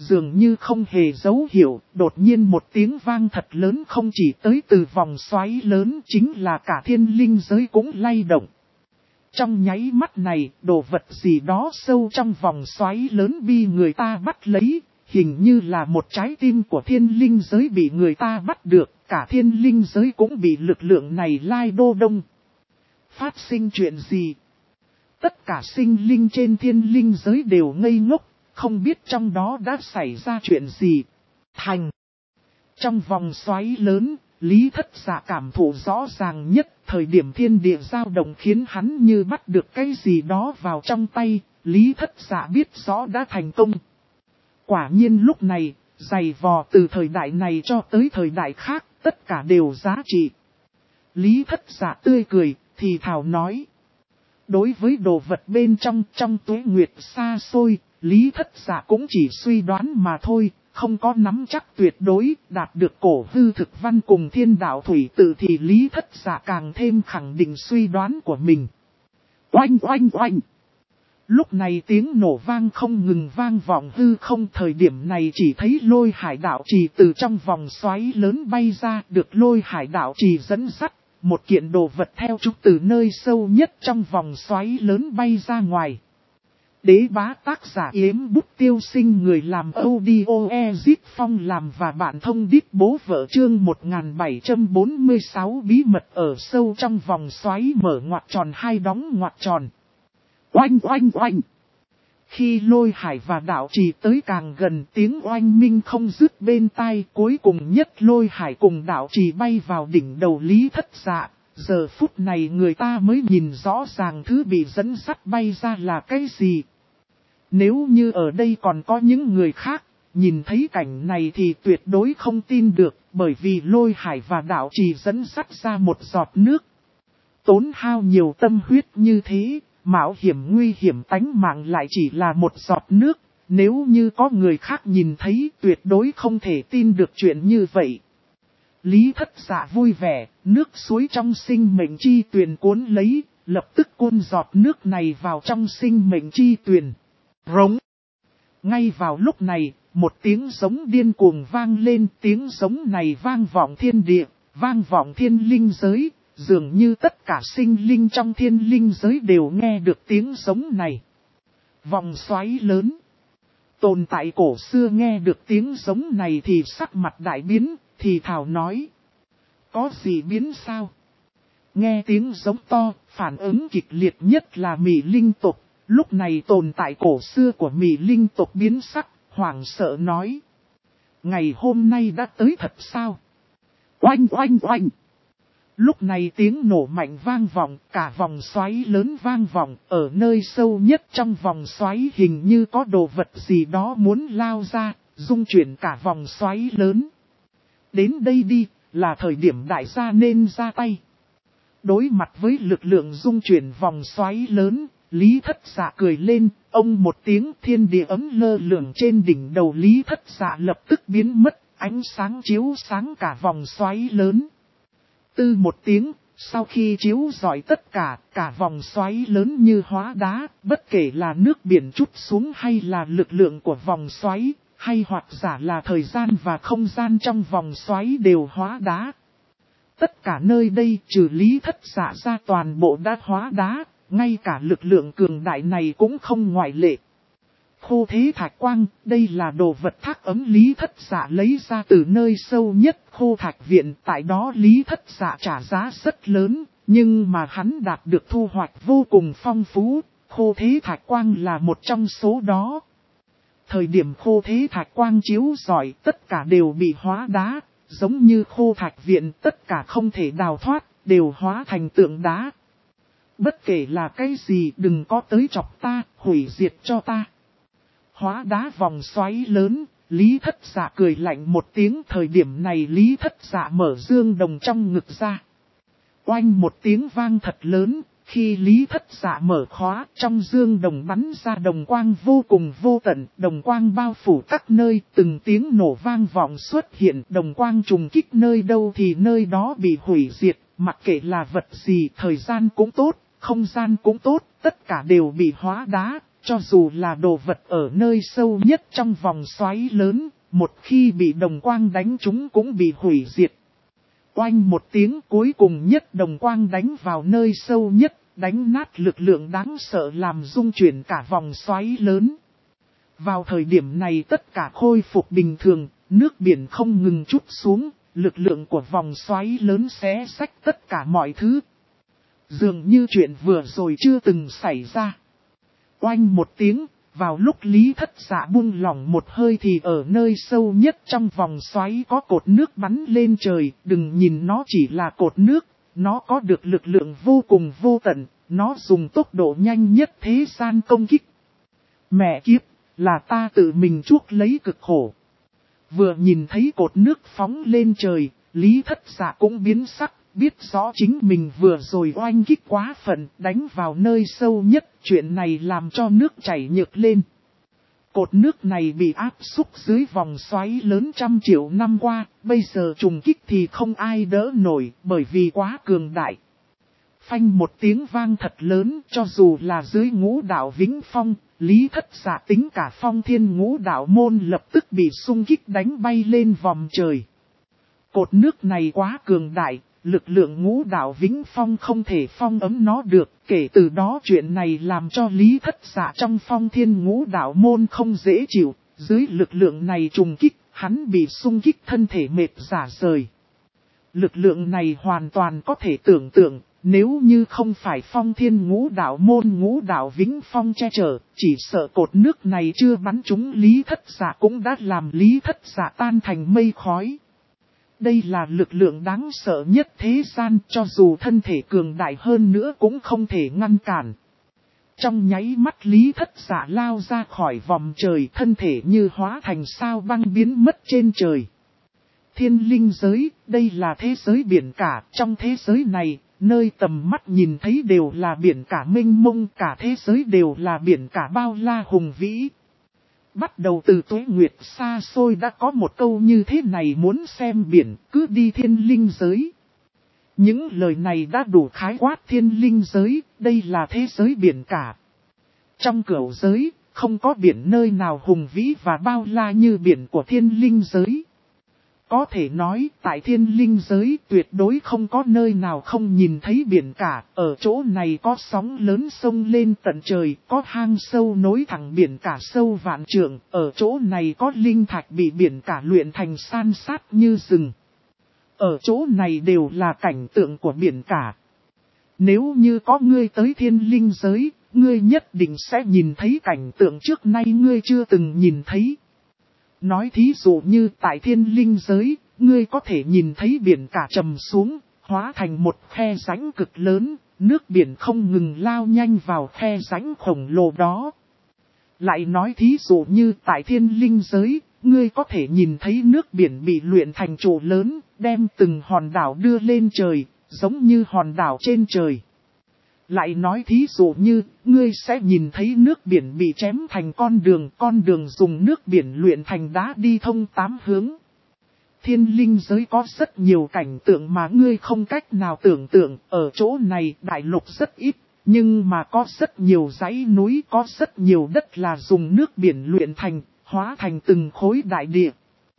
dường như không hề dấu hiệu, đột nhiên một tiếng vang thật lớn không chỉ tới từ vòng xoáy lớn, chính là cả thiên linh giới cũng lay động. Trong nháy mắt này, đồ vật gì đó sâu trong vòng xoáy lớn bị người ta bắt lấy, hình như là một trái tim của thiên linh giới bị người ta bắt được, cả thiên linh giới cũng bị lực lượng này lai đô đông. Phát sinh chuyện gì? Tất cả sinh linh trên thiên linh giới đều ngây ngốc, không biết trong đó đã xảy ra chuyện gì. Thành. Trong vòng xoáy lớn, Lý Thất Dạ cảm thụ rõ ràng nhất, thời điểm thiên địa dao động khiến hắn như bắt được cái gì đó vào trong tay, Lý Thất Dạ biết rõ đã thành công. Quả nhiên lúc này, giày vò từ thời đại này cho tới thời đại khác, tất cả đều giá trị. Lý Thất Dạ tươi cười, thì thào nói. Đối với đồ vật bên trong tuế nguyệt xa xôi, Lý Thất Dạ cũng chỉ suy đoán mà thôi, không có nắm chắc tuyệt đối, đạt được cổ hư thực văn cùng thiên đạo thủy tự thì Lý Thất Dạ càng thêm khẳng định suy đoán của mình. Oanh oanh oanh! Lúc này tiếng nổ vang không ngừng vang vọng hư không, thời điểm này chỉ thấy lôi hải đạo trì từ trong vòng xoáy lớn bay ra, được lôi hải đạo trì dẫn dắt, một kiện đồ vật theo trục từ nơi sâu nhất trong vòng xoáy lớn bay ra ngoài. Đế bá tác giả Yếm Bút Tiêu Sinh, người làm audio Ezit Phong làm và bạn thông đít bố vợ, chương 1746 bí mật ở sâu trong vòng xoáy, mở ngoặc tròn hai đóng ngoặc tròn. Oanh oanh oanh! Khi lôi hải và đạo trì tới càng gần, tiếng oanh minh không dứt bên tai, cuối cùng nhất lôi hải cùng đạo trì bay vào đỉnh đầu Lý Thất Dạ. Giờ phút này người ta mới nhìn rõ ràng thứ bị dẫn dắt bay ra là cái gì. Nếu như ở đây còn có những người khác, nhìn thấy cảnh này thì tuyệt đối không tin được, bởi vì lôi hải và đạo trì dẫn dắt ra một giọt nước. Tốn hao nhiều tâm huyết như thế, mạo hiểm nguy hiểm tánh mạng lại chỉ là một giọt nước, nếu như có người khác nhìn thấy tuyệt đối không thể tin được chuyện như vậy. Lý Thất Dạ vui vẻ, nước suối trong sinh mệnh chi tuyền cuốn lấy, lập tức cuốn giọt nước này vào trong sinh mệnh chi tuyền. Rống! Ngay vào lúc này, một tiếng giống điên cuồng vang lên, tiếng giống này vang vọng thiên địa, vang vọng thiên linh giới, dường như tất cả sinh linh trong thiên linh giới đều nghe được tiếng giống này. Vòng xoáy lớn. Tồn tại cổ xưa nghe được tiếng giống này thì sắc mặt đại biến, thì thào nói. Có gì biến sao? Nghe tiếng giống to, phản ứng kịch liệt nhất là Mị Linh tộc. Lúc này tồn tại cổ xưa của Mị Linh tộc biến sắc, hoảng sợ nói. Ngày hôm nay đã tới thật sao? Oanh oanh oanh! Lúc này tiếng nổ mạnh vang vọng, cả vòng xoáy lớn vang vọng, ở nơi sâu nhất trong vòng xoáy hình như có đồ vật gì đó muốn lao ra, rung chuyển cả vòng xoáy lớn. Đến đây đi, là thời điểm đại gia nên ra tay. Đối mặt với lực lượng rung chuyển vòng xoáy lớn, Lý Thất Dạ cười lên, ông một tiếng, thiên địa ấm lơ lửng trên đỉnh đầu Lý Thất Dạ lập tức biến mất, ánh sáng chiếu sáng cả vòng xoáy lớn. Tư một tiếng, sau khi chiếu rọi tất cả vòng xoáy lớn như hóa đá, bất kể là nước biển trút xuống hay là lực lượng của vòng xoáy, hay hoặc giả là thời gian và không gian trong vòng xoáy đều hóa đá. Tất cả nơi đây trừ Lý Thất Dạ ra toàn bộ đã hóa đá, ngay cả lực lượng cường đại này cũng không ngoại lệ. Khô thế thạch quang, đây là đồ vật thác ấm Lý Thất Dạ lấy ra từ nơi sâu nhất khô thạch viện. Tại đó Lý Thất Dạ trả giá rất lớn, nhưng mà hắn đạt được thu hoạch vô cùng phong phú, khô thế thạch quang là một trong số đó. Thời điểm khô thế thạch quang chiếu rọi, tất cả đều bị hóa đá, giống như khô thạch viện, tất cả không thể đào thoát, đều hóa thành tượng đá. Bất kể là cái gì, đừng có tới chọc ta, hủy diệt cho ta. Hóa đá vòng xoáy lớn, Lý Thất Dạ cười lạnh một tiếng. Thời điểm này Lý Thất Dạ mở dương đồng trong ngực ra. Oanh một tiếng vang thật lớn, khi Lý Thất Dạ mở khóa, trong dương đồng bắn ra đồng quang vô cùng vô tận, đồng quang bao phủ các nơi, từng tiếng nổ vang vọng xuất hiện, đồng quang trùng kích nơi đâu thì nơi đó bị hủy diệt, mặc kệ là vật gì, thời gian cũng tốt, không gian cũng tốt, tất cả đều bị hóa đá. cho dù là đồ vật ở nơi sâu nhất trong vòng xoáy lớn, một khi bị đồng quang đánh chúng cũng bị hủy diệt. Oanh một tiếng, cuối cùng nhất đồng quang đánh vào nơi sâu nhất, đánh nát lực lượng đáng sợ làm rung chuyển cả vòng xoáy lớn. Vào thời điểm này tất cả khôi phục bình thường, nước biển không ngừng trút xuống, lực lượng của vòng xoáy lớn xé xách tất cả mọi thứ. Dường như chuyện vừa rồi chưa từng xảy ra. Oanh một tiếng, vào lúc Lý Thất Dạ buông lỏng một hơi thì ở nơi sâu nhất trong vòng xoáy có cột nước bắn lên trời. Đừng nhìn nó chỉ là cột nước, nó có được lực lượng vô cùng vô tận, nó dùng tốc độ nhanh nhất thế gian công kích. Mẹ kiếp, là ta tự mình chuốc lấy cực khổ. Vừa nhìn thấy cột nước phóng lên trời, Lý Thất Dạ cũng biến sắc, biết rõ chính mình vừa rồi oanh kích quá phận, đánh vào nơi sâu nhất, chuyện này làm cho nước chảy nhược lên. Cột nước này bị áp xúc dưới vòng xoáy lớn trăm triệu năm qua, bây giờ trùng kích thì không ai đỡ nổi, bởi vì quá cường đại. Phanh một tiếng vang thật lớn, cho dù là dưới ngũ đạo Vĩnh Phong, Lý Thất Dạ tính cả Phong Thiên ngũ đạo môn lập tức bị xung kích đánh bay lên vòng trời. Cột nước này quá cường đại, lực lượng ngũ đạo Vĩnh Phong không thể phong ấm nó được, kể từ đó chuyện này làm cho Lý Thất Dạ trong Phong Thiên ngũ đạo môn không dễ chịu, dưới lực lượng này trùng kích, hắn bị xung kích thân thể mệt rã rời. Lực lượng này hoàn toàn có thể tưởng tượng, nếu như không phải Phong Thiên ngũ đạo môn ngũ đạo Vĩnh Phong che chở, chỉ sợ cột nước này chưa bắn trúng Lý Thất Dạ cũng đã làm Lý Thất Dạ tan thành mây khói. Đây là lực lượng đáng sợ nhất thế gian, cho dù thân thể cường đại hơn nữa cũng không thể ngăn cản. Trong nháy mắt Lý Thất Dạ lao ra khỏi vòng trời, thân thể như hóa thành sao băng biến mất trên trời. Thiên linh giới, đây là thế giới biển cả, trong thế giới này, nơi tầm mắt nhìn thấy đều là biển cả mênh mông, cả thế giới đều là biển cả bao la hùng vĩ. Bắt đầu từ tuế nguyệt xa xôi đã có một câu như thế này: muốn xem biển, cứ đi thiên linh giới. Những lời này đã đủ khái quát thiên linh giới, đây là thế giới biển cả. Trong cửu giới, không có biển nơi nào hùng vĩ và bao la như biển của thiên linh giới. Có thể nói, tại thiên linh giới tuyệt đối không có nơi nào không nhìn thấy biển cả, ở chỗ này có sóng lớn sông lên tận trời, có hang sâu nối thẳng biển cả sâu vạn trượng, ở chỗ này có linh thạch bị biển cả luyện thành san sát như rừng. Ở chỗ này đều là cảnh tượng của biển cả. Nếu như có ngươi tới thiên linh giới, ngươi nhất định sẽ nhìn thấy cảnh tượng trước nay ngươi chưa từng nhìn thấy. Nói thí dụ như tại thiên linh giới, ngươi có thể nhìn thấy biển cả trầm xuống, hóa thành một khe rãnh cực lớn, nước biển không ngừng lao nhanh vào khe rãnh khổng lồ đó. Lại nói thí dụ như tại thiên linh giới, ngươi có thể nhìn thấy nước biển bị luyện thành trụ lớn, đem từng hòn đảo đưa lên trời, giống như hòn đảo trên trời. Lại nói thí dụ như, ngươi sẽ nhìn thấy nước biển bị chém thành con đường dùng nước biển luyện thành đá đi thông 8 hướng. Thiên linh giới có rất nhiều cảnh tượng mà ngươi không cách nào tưởng tượng, ở chỗ này đại lục rất ít, nhưng mà có rất nhiều dãy núi, có rất nhiều đất là dùng nước biển luyện thành, hóa thành từng khối đại địa.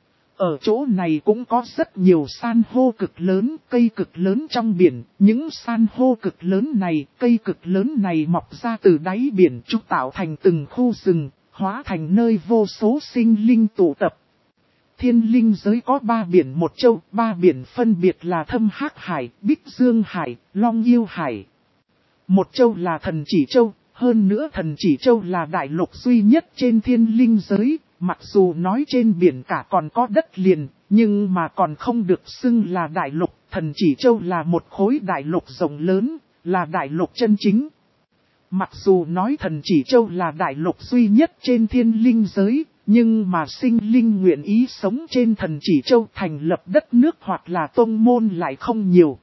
Ở chỗ này cũng có rất nhiều san hô cực lớn, cây cực lớn trong biển. Những san hô cực lớn này, cây cực lớn này mọc ra từ đáy biển, chúng tạo thành từng khu rừng, hóa thành nơi vô số sinh linh tụ tập. Thiên linh giới có 3 biển một châu, 3 biển phân biệt là Thâm Hắc Hải, Bích Dương Hải, Long Yêu Hải. Một châu là Thần Chỉ Châu, hơn nữa Thần Chỉ Châu là đại lục duy nhất trên thiên linh giới. Mặc dù nói trên biển cả còn có đất liền, nhưng mà còn không được xưng là đại lục. Thần Chỉ Châu là một khối đại lục rộng lớn, là đại lục chân chính. Mặc dù nói Thần Chỉ Châu là đại lục duy nhất trên thiên linh giới, nhưng mà sinh linh nguyện ý sống trên Thần Chỉ Châu thành lập đất nước hoặc là tông môn lại không nhiều.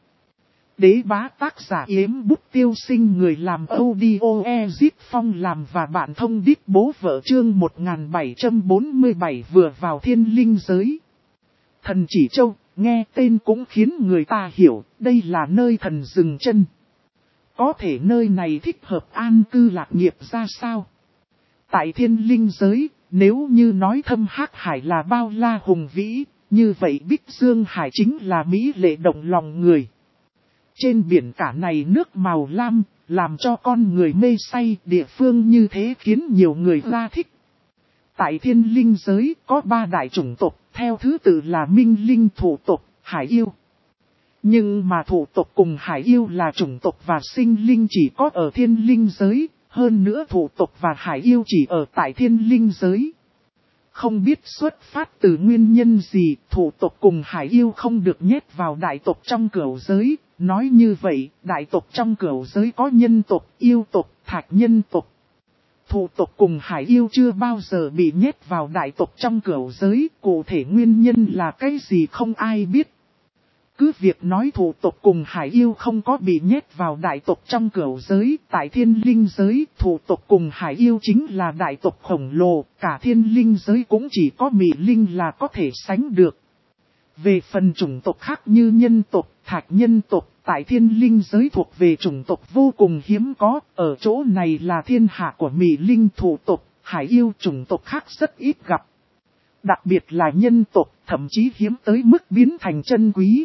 Đế bá tác giả Yếm Bút Tiêu Sinh, người làm audio Ezip Phong làm và bạn thông đít bố vợ chương 1747 vừa vào thiên linh giới. Thần Chỉ Châu, nghe tên cũng khiến người ta hiểu, đây là nơi thần dừng chân. Có thể nơi này thích hợp an cư lạc nghiệp ra sao? Tại thiên linh giới, nếu như nói thâm hắc hải là bao la hùng vĩ, như vậy Bích Dương Hải chính là mỹ lệ động lòng người. Trên biển cả này nước màu lam, làm cho con người mê say, địa phương như thế khiến nhiều người ra thích. Tại thiên linh giới có 3 đại chủng tộc, theo thứ tự là minh linh, thụ tộc, hải yêu. Nhưng mà thụ tộc cùng hải yêu là chủng tộc và sinh linh chỉ có ở thiên linh giới, hơn nữa thụ tộc và hải yêu chỉ ở tại thiên linh giới. Không biết xuất phát từ nguyên nhân gì, thụ tộc cùng hải yêu không được nhét vào đại tộc trong cửu giới. Nói như vậy, đại tộc trong cửu giới có nhân tộc, yêu tộc, thạch nhân tộc. Thụ tộc cùng hải yêu chưa bao giờ bị nhét vào đại tộc trong cửu giới, cụ thể nguyên nhân là cái gì không ai biết. Cứ việc nói thụ tộc cùng hải yêu không có bị nhét vào đại tộc trong cửu giới, tại thiên linh giới, thụ tộc cùng hải yêu chính là đại tộc khổng lồ, cả thiên linh giới cũng chỉ có Mị Linh là có thể sánh được. Về phần chủng tộc khác như nhân tộc, thạch nhân tộc, tại thiên linh giới thuộc về chủng tộc vô cùng hiếm có, ở chỗ này là thiên hạ của Mị Linh, thụ tộc, hải yêu, chủng tộc khác rất ít gặp. Đặc biệt là nhân tộc, thậm chí hiếm tới mức biến thành chân quý.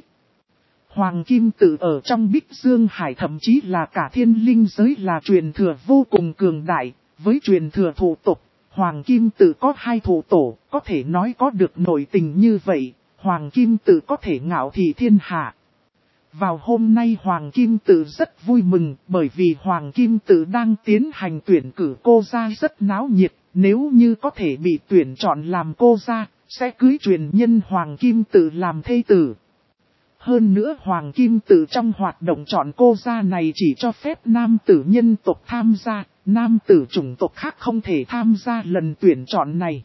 Hoàng Kim Tự ở trong Bích Dương Hải thậm chí là cả thiên linh giới là truyền thừa vô cùng cường đại, với truyền thừa thụ tộc, Hoàng Kim Tự có 2 thụ tổ, có thể nói có được nội tình như vậy, Hoàng Kim Tự có thể ngạo thị thiên hạ. Vào hôm nay Hoàng Kim Tự rất vui mừng bởi vì Hoàng Kim Tự đang tiến hành tuyển cử cô gia rất náo nhiệt, nếu như có thể bị tuyển chọn làm cô gia, sẽ cưới truyền nhân Hoàng Kim Tự làm thê tử. Hơn nữa Hoàng Kim Tự trong hoạt động chọn cô gia này chỉ cho phép nam tử nhân tộc tham gia, nam tử chủng tộc khác không thể tham gia lần tuyển chọn này.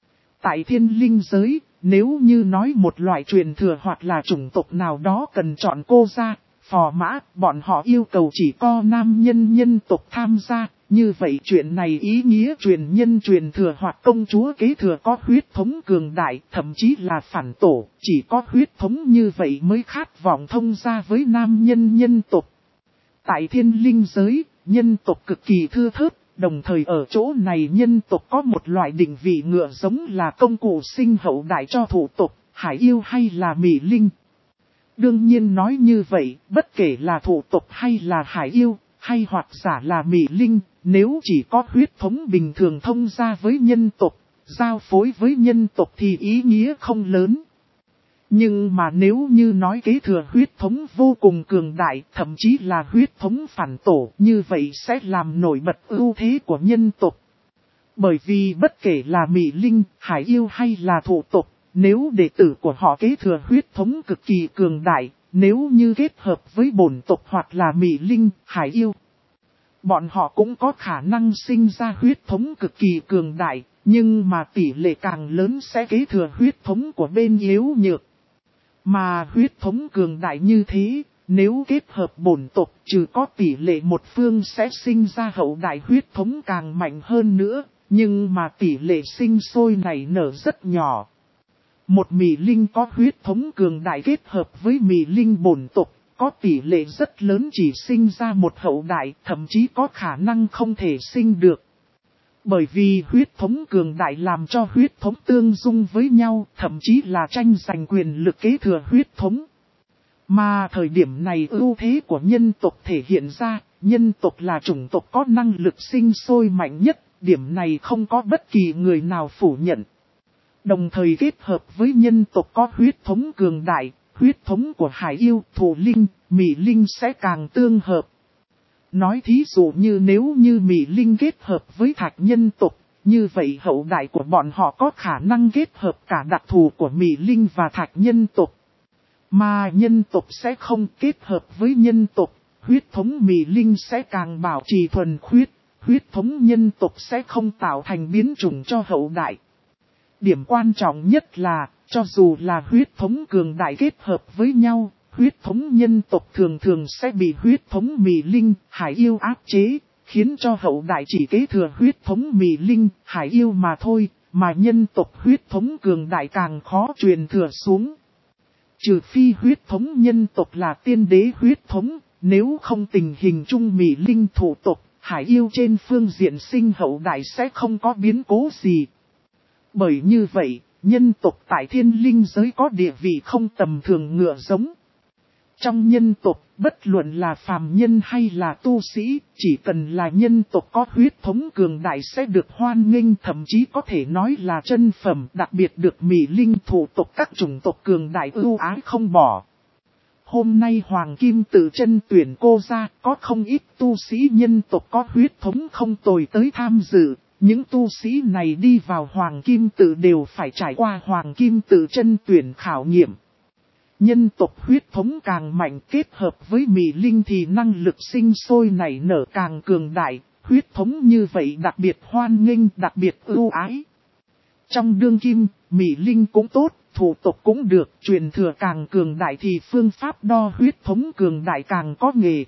Tại thiên linh giới, nếu như nói một loại truyền thừa hoặc là chủng tộc nào đó cần chọn cô gia, phò mã, bọn họ yêu cầu chỉ có nam nhân nhân tộc tham gia. Như vậy chuyện này ý nghĩa truyền nhân truyền thừa hoặc công chúa kế thừa có huyết thống cường đại, thậm chí là phản tổ, chỉ có huyết thống như vậy mới khát vọng thông gia với nam nhân nhân tộc. Tại thiên linh giới, nhân tộc cực kỳ thưa thớt, đồng thời ở chỗ này nhân tộc có một loại định vị ngựa giống là công cụ sinh hậu đại cho thụ tộc, hải yêu hay là Mị Linh. Đương nhiên nói như vậy, bất kể là thụ tộc hay là hải yêu, hay hoặc giả là Mị Linh, nếu chỉ có huyết thống bình thường thông gia với nhân tộc, giao phối với nhân tộc thì ý nghĩa không lớn. Nhưng mà nếu như nói kế thừa huyết thống vô cùng cường đại, thậm chí là huyết thống phản tổ, như vậy sẽ làm nổi bật ưu thế của nhân tộc. Bởi vì bất kể là Mị Linh, hải yêu hay là thụ tộc, nếu đệ tử của họ kế thừa huyết thống cực kỳ cường đại, nếu như kết hợp với bổn tộc hoặc là Mị Linh, hải yêu, bọn họ cũng có khả năng sinh ra huyết thống cực kỳ cường đại, nhưng mà tỷ lệ càng lớn sẽ kế thừa huyết thống của bên yếu nhược. Mà huyết thống cường đại như thế, nếu kết hợp bổn tộc trừ có tỷ lệ một phương sẽ sinh ra hậu đại huyết thống càng mạnh hơn nữa, nhưng mà tỷ lệ sinh sôi nảy nở rất nhỏ. Một Mị Linh có huyết thống cường đại kết hợp với Mị Linh bổn tộc, có tỷ lệ rất lớn chỉ sinh ra một hậu đại, thậm chí có khả năng không thể sinh được. Bởi vì huyết thống cường đại làm cho huyết thống tương dung với nhau, thậm chí là tranh giành quyền lực kế thừa huyết thống. Mà thời điểm này ưu thế của nhân tộc thể hiện ra, nhân tộc là chủng tộc có năng lực sinh sôi mạnh nhất, điểm này không có bất kỳ người nào phủ nhận. Đồng thời kết hợp với nhân tộc có huyết thống cường đại, huyết thống của hải yêu, thụ linh, Mị Linh sẽ càng tương hợp. Nói thí dụ như nếu như Mị Linh kết hợp với thạch nhân tộc, như vậy hậu đại của bọn họ có khả năng kết hợp cả đặc thù của Mị Linh và thạch nhân tộc. Mà nhân tộc sẽ không kết hợp với nhân tộc, huyết thống Mị Linh sẽ càng bảo trì thuần khiết, huyết thống nhân tộc sẽ không tạo thành biến chủng cho hậu đại. Điểm quan trọng nhất là, cho dù là huyết thống cường đại kết hợp với nhau, huyết thống nhân tộc thường thường sẽ bị huyết thống Mị Linh, hải yêu áp chế, khiến cho hậu đại chỉ kế thừa huyết thống Mị Linh, hải yêu mà thôi, mà nhân tộc huyết thống cường đại càng khó truyền thừa xuống. Trừ phi huyết thống nhân tộc là tiên đế huyết thống, nếu không tình hình chung Mị Linh thụ tộc, Hải yêu trên phương diện sinh hậu đại sẽ không có biến cố gì. Bởi như vậy, nhân tộc tại thiên linh giới có địa vị không tầm thường ngựa giống. Trong nhân tộc, bất luận là phàm nhân hay là tu sĩ, chỉ cần là nhân tộc có huyết thống cường đại sẽ được hoan nghênh, thậm chí có thể nói là chân phẩm, đặc biệt được Mỹ Linh thủ tộc các chủng tộc cường đại ưu ái không bỏ. Hôm nay Hoàng Kim Tự chân tuyển cô ra, có không ít tu sĩ nhân tộc có huyết thống không tồi tới tham dự. Những tu sĩ này đi vào Hoàng Kim Tự đều phải trải qua Hoàng Kim Tự chân tuyển khảo nghiệm. Nhân tộc huyết thống càng mạnh kết hợp với Mỹ Linh thì năng lực sinh sôi nảy nở càng cường đại, huyết thống như vậy đặc biệt hoan nghênh, đặc biệt ưu ái. Trong đương kim, Mỹ Linh cũng tốt, thủ tộc cũng được, truyền thừa càng cường đại thì phương pháp đo huyết thống cường đại càng có nghề.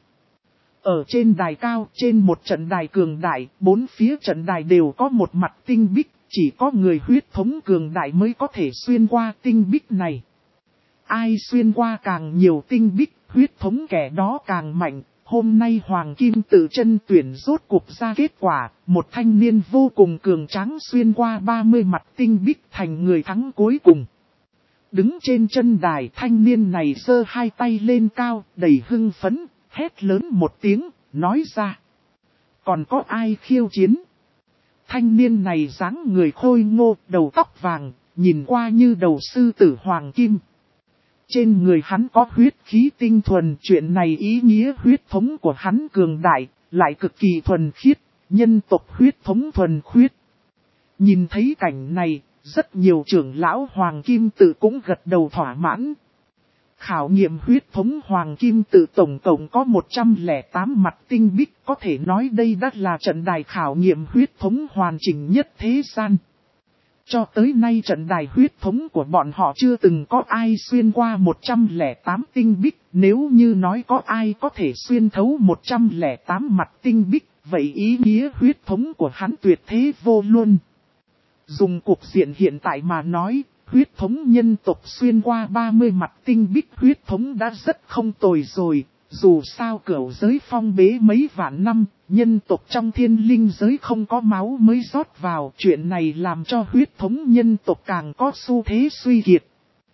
Ở trên đài cao, trên một trận đài cường đại, bốn phía trận đài đều có một mặt tinh bích, chỉ có người huyết thống cường đại mới có thể xuyên qua tinh bích này. Ai xuyên qua càng nhiều tinh bích, huyết thống kẻ đó càng mạnh. Hôm nay Hoàng Kim Tự chân tuyển rốt cuộc ra kết quả, một thanh niên vô cùng cường tráng xuyên qua 30 mặt tinh bích thành người thắng cuối cùng. Đứng trên chân đài, thanh niên này giơ hai tay lên cao, đầy hưng phấn, hét lớn một tiếng, nói ra. Còn có ai khiêu chiến? Thanh niên này dáng người khôi ngô, đầu tóc vàng, nhìn qua như đầu sư tử hoàng kim. Trên người hắn có huyết khí tinh thuần, chuyện này ý nghĩa huyết thống của hắn cường đại, lại cực kỳ thuần khiết, nhân tộc huyết thống thuần khiết. Nhìn thấy cảnh này, rất nhiều trưởng lão Hoàng Kim Tự cũng gật đầu thỏa mãn. Khảo nghiệm huyết thống Hoàng Kim Tự tổng cộng có 108 mặt tinh bích, có thể nói đây đã là trận đài khảo nghiệm huyết thống hoàn chỉnh nhất thế gian. Cho tới nay trận đài huyết thống của bọn họ chưa từng có ai xuyên qua 108 tinh bích, nếu như nói có ai có thể xuyên thấu 108 mặt tinh bích, vậy ý nghĩa huyết thống của hắn tuyệt thế vô luân. Dùng cuộc diện hiện tại mà nói, huyết thống nhân tộc xuyên qua 30 mặt tinh bích huyết thống đã rất không tồi rồi. Dù sao cửu giới phong bế mấy vạn năm, nhân tộc trong thiên linh giới không có máu mới rót vào. Chuyện này làm cho huyết thống nhân tộc càng có xu thế suy kiệt.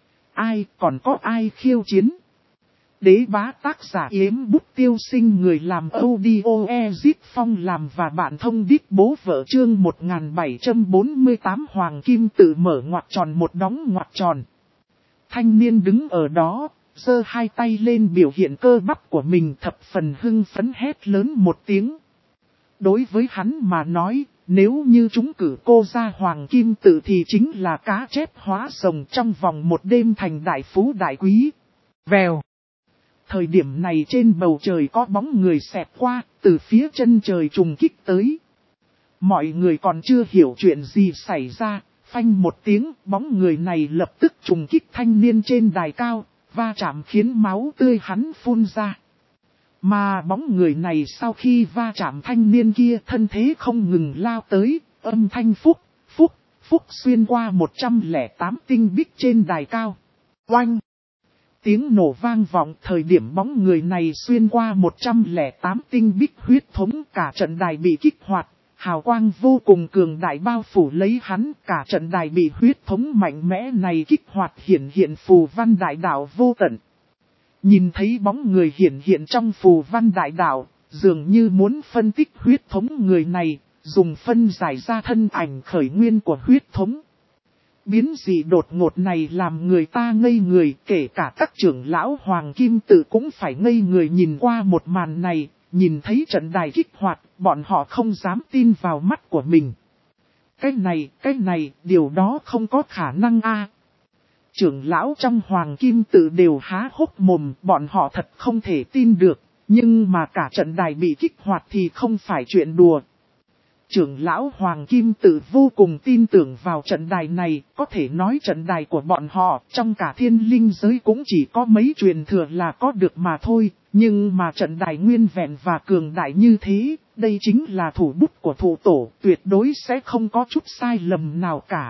Còn có ai khiêu chiến? Đế bá tác giả Yếm Bút Tiêu Sinh, người làm audio Ezip Phong làm và bạn thông đích bố vợ chương 1748 Hoàng Kim Tự mở ngoặc tròn một đóng ngoặc tròn. Thanh niên đứng ở đó, giơ hai tay lên biểu hiện cơ bắp của mình, thập phần hưng phấn hét lớn một tiếng. Đối với hắn mà nói, nếu như chúng cử cô ra Hoàng Kim Tự thì chính là cá chép hóa rồng trong vòng một đêm thành đại phú đại quý. Vèo. Thời điểm này trên bầu trời có bóng người xẹt qua, từ phía chân trời trùng kích tới. Mọi người còn chưa hiểu chuyện gì xảy ra, phanh một tiếng, bóng người này lập tức trùng kích thanh niên trên đài cao, va chạm khiến máu tươi hắn phun ra. Mà bóng người này sau khi va chạm thanh niên kia, thân thế không ngừng lao tới, âm thanh phúc xuyên qua 108 tinh bích trên đài cao. Oanh! Tiếng nổ vang vọng, thời điểm bóng người này xuyên qua 108 tinh bích huyết thống, cả trận đài bị kích hoạt, hào quang vô cùng cường đại bao phủ lấy hắn, cả trận đài bị huyết thống mạnh mẽ này kích hoạt, hiện phù văn đại đạo vô tận. Nhìn thấy bóng người hiện trong phù văn đại đạo, dường như muốn phân tích huyết thống người này, dùng phân giải ra thân ảnh khởi nguyên của huyết thống. Biến dị đột ngột này làm người ta ngây người, kể cả các trưởng lão Hoàng Kim Tự cũng phải ngây người nhìn qua một màn này, nhìn thấy trận đài kích hoạt, bọn họ không dám tin vào mắt của mình. Cái này, điều đó không có khả năng a. Trưởng lão trong Hoàng Kim Tự đều há hốc mồm, bọn họ thật không thể tin được, nhưng mà cả trận đài bị kích hoạt thì không phải chuyện đùa. Trưởng lão Hoàng Kim Tự vô cùng tin tưởng vào trận đài này, có thể nói trận đài của bọn họ trong cả thiên linh giới cũng chỉ có mấy truyền thừa là có được mà thôi, nhưng mà trận đài nguyên vẹn và cường đại như thế, đây chính là thủ bút của thủ tổ, tuyệt đối sẽ không có chút sai lầm nào cả.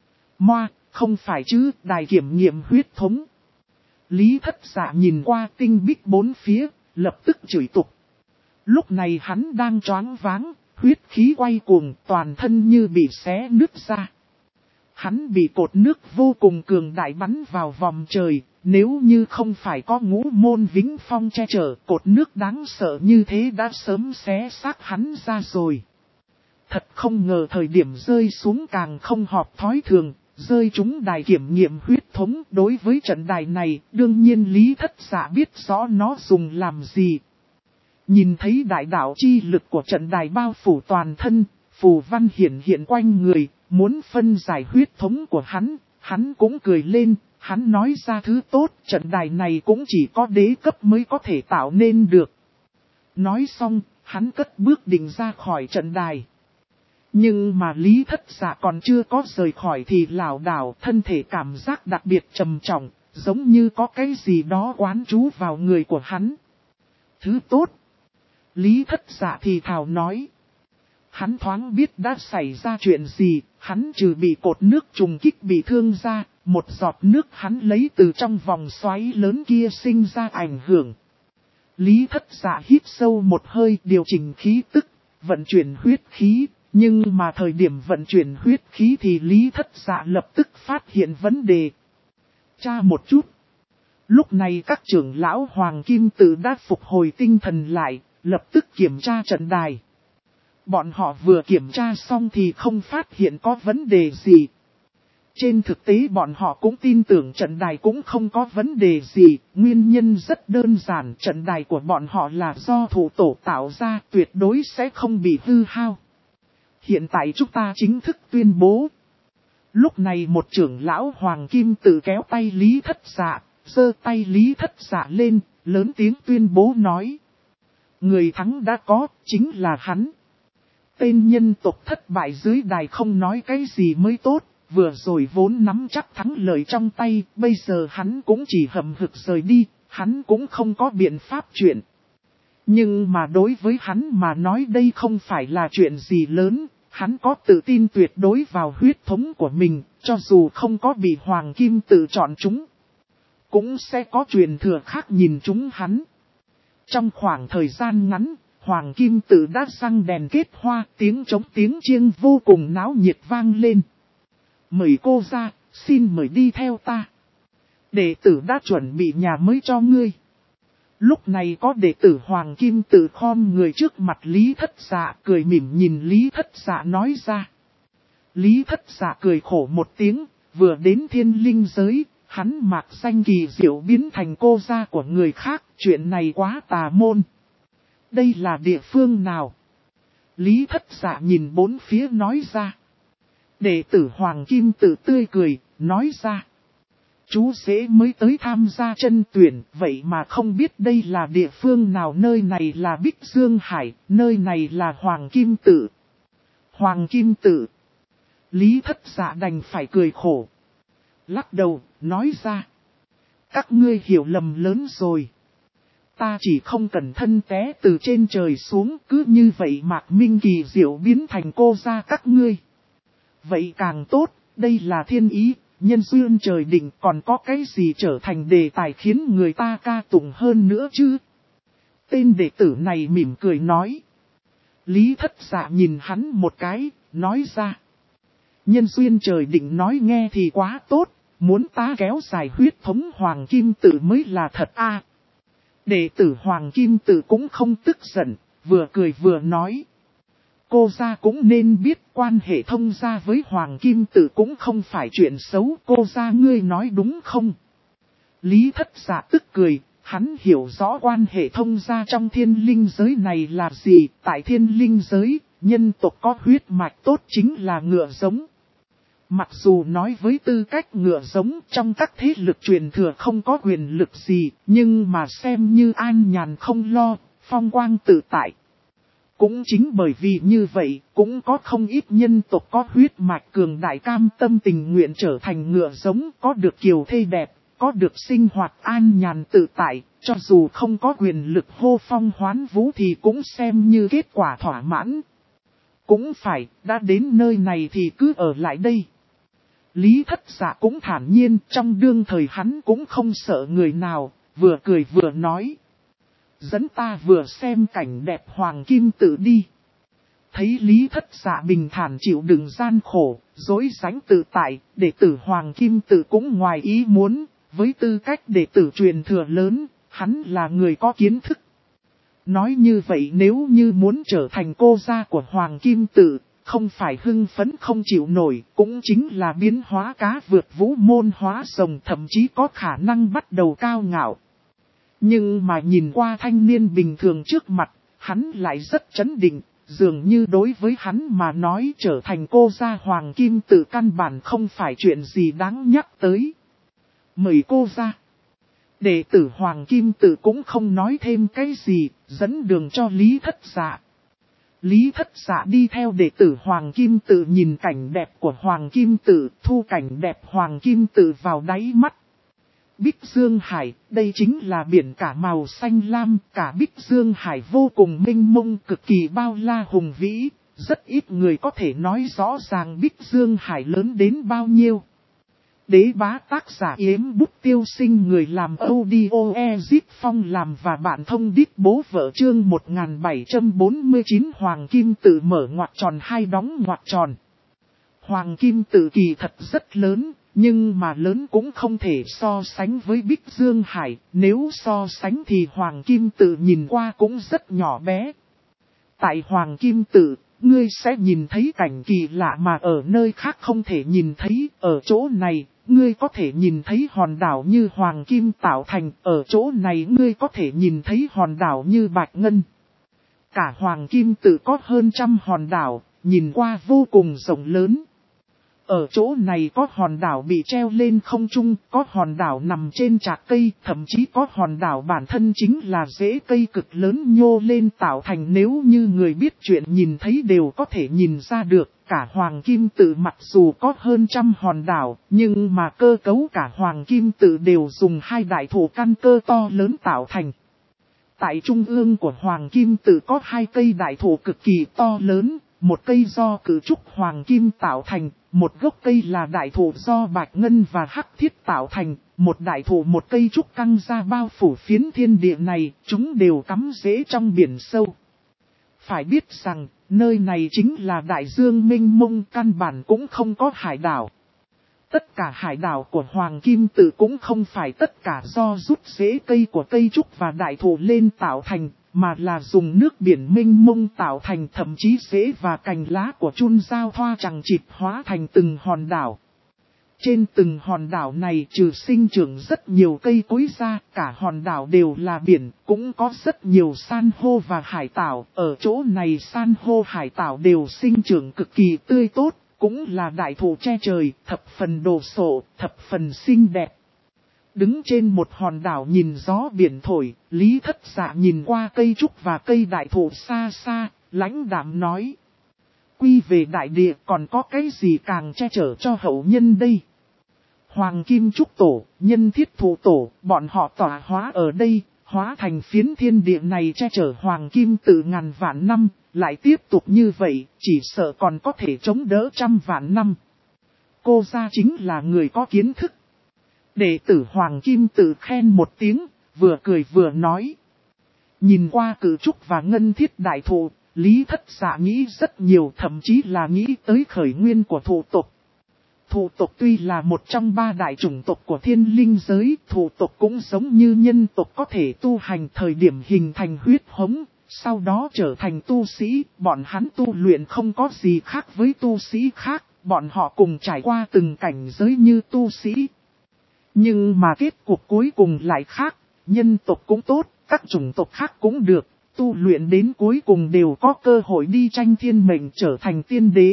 Không phải chứ, đài kiểm nghiệm huyết thống. Lý Thất Dạ nhìn qua tinh bích bốn phía, lập tức chửi tục. Lúc này hắn đang choáng váng, huyết khí quay cuồng, toàn thân như bị xé nứt ra. Hắn bị cột nước vô cùng cường đại bắn vào vòng trời, nếu như không phải có Ngũ Môn Vĩnh Phong che chở, cột nước đáng sợ như thế đã sớm xé xác hắn ra rồi. Thật không ngờ thời điểm rơi xuống càng không hợp thói thường, rơi trúng đài kiểm nghiệm huyết thống. Đối với trận đài này, đương nhiên Lý Thất Dạ biết rõ nó dùng làm gì. Nhìn thấy đại đạo chi lực của trận đài bao phủ toàn thân, phù văn hiển hiện quanh người, muốn phân giải huyết thống của hắn cũng cười lên, hắn nói ra thứ tốt, trận đài này cũng chỉ có đế cấp mới có thể tạo nên được. Nói xong, hắn cất bước định ra khỏi trận đài. Nhưng mà Lý Thất Dạ còn chưa có rời khỏi thì lảo đảo, thân thể cảm giác đặc biệt trầm trọng, giống như có cái gì đó quán trú vào người của hắn. Thứ tốt. Lý Thất Dạ thì thào nói. Hắn thoáng biết đã xảy ra chuyện gì, hắn trừ bị cột nước trùng kích bị thương ra, một giọt nước hắn lấy từ trong vòng xoáy lớn kia sinh ra ảnh hưởng. Lý Thất Dạ hít sâu một hơi, điều chỉnh khí tức, vận chuyển huyết khí, nhưng mà thời điểm vận chuyển huyết khí thì Lý Thất Dạ lập tức phát hiện vấn đề. Tra một chút. Lúc này các trưởng lão Hoàng Kim Tự đã phục hồi tinh thần lại, lập tức kiểm tra trận đài. Bọn họ vừa kiểm tra xong thì không phát hiện có vấn đề gì. Trên thực tế bọn họ cũng tin tưởng trận đài cũng không có vấn đề gì, nguyên nhân rất đơn giản, trận đài của bọn họ là do thủ tổ tạo ra, tuyệt đối sẽ không bị hư hao. Hiện tại chúng ta chính thức tuyên bố. Lúc này một trưởng lão Hoàng Kim Tự kéo tay Lý Thất Dạ, giơ tay Lý Thất Dạ lên, lớn tiếng tuyên bố nói. Người thắng đã có, chính là hắn. Tên nhân tộc thất bại dưới đài không nói cái gì mới tốt, vừa rồi vốn nắm chắc thắng lợi trong tay, bây giờ hắn cũng chỉ hậm hực rời đi, hắn cũng không có biện pháp chuyện. Nhưng mà đối với hắn mà nói đây không phải là chuyện gì lớn, hắn có tự tin tuyệt đối vào huyết thống của mình, cho dù không có bị Hoàng Kim Tự chọn chúng. Cũng sẽ có truyền thừa khác nhìn chúng hắn. Trong khoảng thời gian ngắn, Hoàng Kim Tự đã răng đèn kết hoa, tiếng trống tiếng chiêng vô cùng náo nhiệt vang lên. Mời cô ra, xin mời đi theo ta. Đệ tử đã chuẩn bị nhà mới cho ngươi. Lúc này có đệ tử Hoàng Kim Tự khom người trước mặt Lý Thất Dạ, cười mỉm nhìn Lý Thất Dạ nói ra. Lý Thất Dạ cười khổ một tiếng, vừa đến thiên linh giới, hắn mạc danh kỳ diệu biến thành cô gia của người khác, chuyện này quá tà môn. Đây là địa phương nào? Lý Thất Dạ nhìn bốn phía nói ra. Đệ tử Hoàng Kim Tự tươi cười, nói ra. Chú dễ mới tới tham gia chân tuyển, vậy mà không biết đây là địa phương nào, nơi này là Bích Dương Hải, nơi này là Hoàng Kim Tự. Hoàng Kim Tự. Lý Thất Dạ đành phải cười khổ. Lắc đầu, nói ra. Các ngươi hiểu lầm lớn rồi. Ta chỉ không cẩn thân té từ trên trời xuống, cứ như vậy Mạc Minh kỳ diệu biến thành cô gia các ngươi. Vậy càng tốt, đây là thiên ý, nhân duyên trời định, còn có cái gì trở thành đề tài khiến người ta ca tụng hơn nữa chứ? Tên đệ tử này mỉm cười nói. Lý Thất Dạ nhìn hắn một cái, nói ra. Nhân duyên trời định nói nghe thì quá tốt, muốn ta kéo dài huyết thống Hoàng Kim Tự mới là thật a. Đệ tử Hoàng Kim Tự cũng không tức giận, vừa cười vừa nói. Cô gia cũng nên biết quan hệ thông gia với Hoàng Kim Tự cũng không phải chuyện xấu, cô gia ngươi nói đúng không? Lý Thất Dạ tức cười, hắn hiểu rõ quan hệ thông gia trong thiên linh giới này là gì, tại thiên linh giới, nhân tộc có huyết mạch tốt chính là ngựa giống. Mặc dù nói với tư cách ngựa giống trong các thế lực truyền thừa không có quyền lực gì, nhưng mà xem như an nhàn không lo, phong quang tự tại. Cũng chính bởi vì như vậy, cũng có không ít nhân tộc có huyết mạch cường đại cam tâm tình nguyện trở thành ngựa giống, có được kiều thê đẹp, có được sinh hoạt an nhàn tự tại, cho dù không có quyền lực hô phong hoán vũ thì cũng xem như kết quả thỏa mãn. Cũng phải, đã đến nơi này thì cứ ở lại đây. Lý Thất Dạ cũng thản nhiên, trong đương thời hắn cũng không sợ người nào, vừa cười vừa nói. dẫn ta vừa xem cảnh đẹp Hoàng Kim Tự đi. Thấy Lý Thất Dạ bình thản chịu đựng gian khổ, dối rãnh tự tại, đệ tử Hoàng Kim Tự cũng ngoài ý muốn, với tư cách đệ tử truyền thừa lớn, hắn là người có kiến thức. Nói như vậy nếu như muốn trở thành cô gia của Hoàng Kim Tự, không phải hưng phấn không chịu nổi, cũng chính là biến hóa cá vượt vũ môn hóa rồng, thậm chí có khả năng bắt đầu cao ngạo. Nhưng mà nhìn qua thanh niên bình thường trước mặt, hắn lại rất chấn định, dường như đối với hắn mà nói trở thành cô gia Hoàng Kim Tự căn bản không phải chuyện gì đáng nhắc tới. Mời cô ra. Đệ tử Hoàng Kim Tự cũng không nói thêm cái gì, dẫn đường cho Lý Thất Dạ. Lý Thất Dạ đi theo đệ tử Hoàng Kim Tự nhìn cảnh đẹp của Hoàng Kim Tự, thu cảnh đẹp Hoàng Kim Tự vào đáy mắt. Bích Dương Hải, đây chính là biển cả màu xanh lam, cả Bích Dương Hải vô cùng mênh mông, cực kỳ bao la hùng vĩ, rất ít người có thể nói rõ ràng Bích Dương Hải lớn đến bao nhiêu. Đế bá tác giả Yếm Bút Tiêu Sinh, người làm audio Ezip Phong làm và bạn thông đít bố vợ, chương 1749 Hoàng Kim Tự mở ngoặc tròn hai đóng ngoặc tròn. Hoàng Kim Tự kỳ thật rất lớn, nhưng mà lớn cũng không thể so sánh với Bích Dương Hải, nếu so sánh thì Hoàng Kim Tự nhìn qua cũng rất nhỏ bé. Tại Hoàng Kim Tự, ngươi sẽ nhìn thấy cảnh kỳ lạ mà ở nơi khác không thể nhìn thấy, ở chỗ này, ngươi có thể nhìn thấy hòn đảo như Hoàng Kim tạo thành, ở chỗ này ngươi có thể nhìn thấy hòn đảo như Bạch Ngân. Cả Hoàng Kim Tự có hơn 100 hòn đảo, nhìn qua vô cùng rộng lớn. Ở chỗ này có hòn đảo bị treo lên không trung, có hòn đảo nằm trên trạc cây, thậm chí có hòn đảo bản thân chính là rễ cây cực lớn nhô lên tạo thành, nếu như người biết chuyện nhìn thấy đều có thể nhìn ra được. Cả Hoàng Kim Tự mặc dù có hơn 100 hòn đảo, nhưng mà cơ cấu cả Hoàng Kim Tự đều dùng hai đại thổ căn cơ to lớn tạo thành. Tại trung ương của Hoàng Kim Tự có hai cây đại thổ cực kỳ to lớn, một cây do cử trúc Hoàng Kim tạo thành, một gốc cây là đại thụ do Bạch Ngân và Hắc Thiết tạo thành, một đại thụ một cây trúc căng ra bao phủ phiến thiên địa này, chúng đều cắm rễ trong biển sâu. Phải biết rằng, nơi này chính là đại dương mênh mông, căn bản cũng không có hải đảo. Tất cả hải đảo của Hoàng Kim Tự cũng không phải tất cả do rút rễ cây của cây trúc và đại thụ lên tạo thành, mà là dùng nước biển mênh mông tạo thành, thậm chí rễ và cành lá của chun giao thoa chằng chịt hóa thành từng hòn đảo. Trên từng hòn đảo này trừ sinh trưởng rất nhiều cây cối ra, cả hòn đảo đều là biển, cũng có rất nhiều san hô và hải tảo. Ở chỗ này san hô hải tảo đều sinh trưởng cực kỳ tươi tốt, cũng là đại thụ che trời, thập phần đồ sộ, thập phần xinh đẹp. Đứng trên một hòn đảo nhìn gió biển thổi, Lý Thất Dạ nhìn qua cây trúc và cây đại thụ xa xa, lãnh đạm nói. Quy về đại địa còn có cái gì càng che chở cho hậu nhân đây? Hoàng Kim Trúc Tổ, Nhân Thiết Thụ Tổ, bọn họ tỏa hóa ở đây, hóa thành phiến thiên địa này che chở Hoàng Kim Tự ngàn vạn năm, lại tiếp tục như vậy, chỉ sợ còn có thể chống đỡ 100 vạn năm. Cô gia chính là người có kiến thức. Đệ tử Hoàng Kim Tự khen một tiếng, vừa cười vừa nói. Nhìn qua cử trúc và ngân thiết đại thụ, Lý Thất Dạ nghĩ rất nhiều, thậm chí là nghĩ tới khởi nguyên của thụ tộc. Thụ tộc tuy là một trong 3 đại chủng tộc của thiên linh giới, thụ tộc cũng giống như nhân tộc có thể tu hành thời điểm hình thành huyết hống, sau đó trở thành tu sĩ, bọn hắn tu luyện không có gì khác với tu sĩ khác, bọn họ cùng trải qua từng cảnh giới như tu sĩ. Nhưng mà kết cục cuối cùng lại khác, nhân tộc cũng tốt, các chủng tộc khác cũng được, tu luyện đến cuối cùng đều có cơ hội đi tranh thiên mệnh trở thành tiên đế.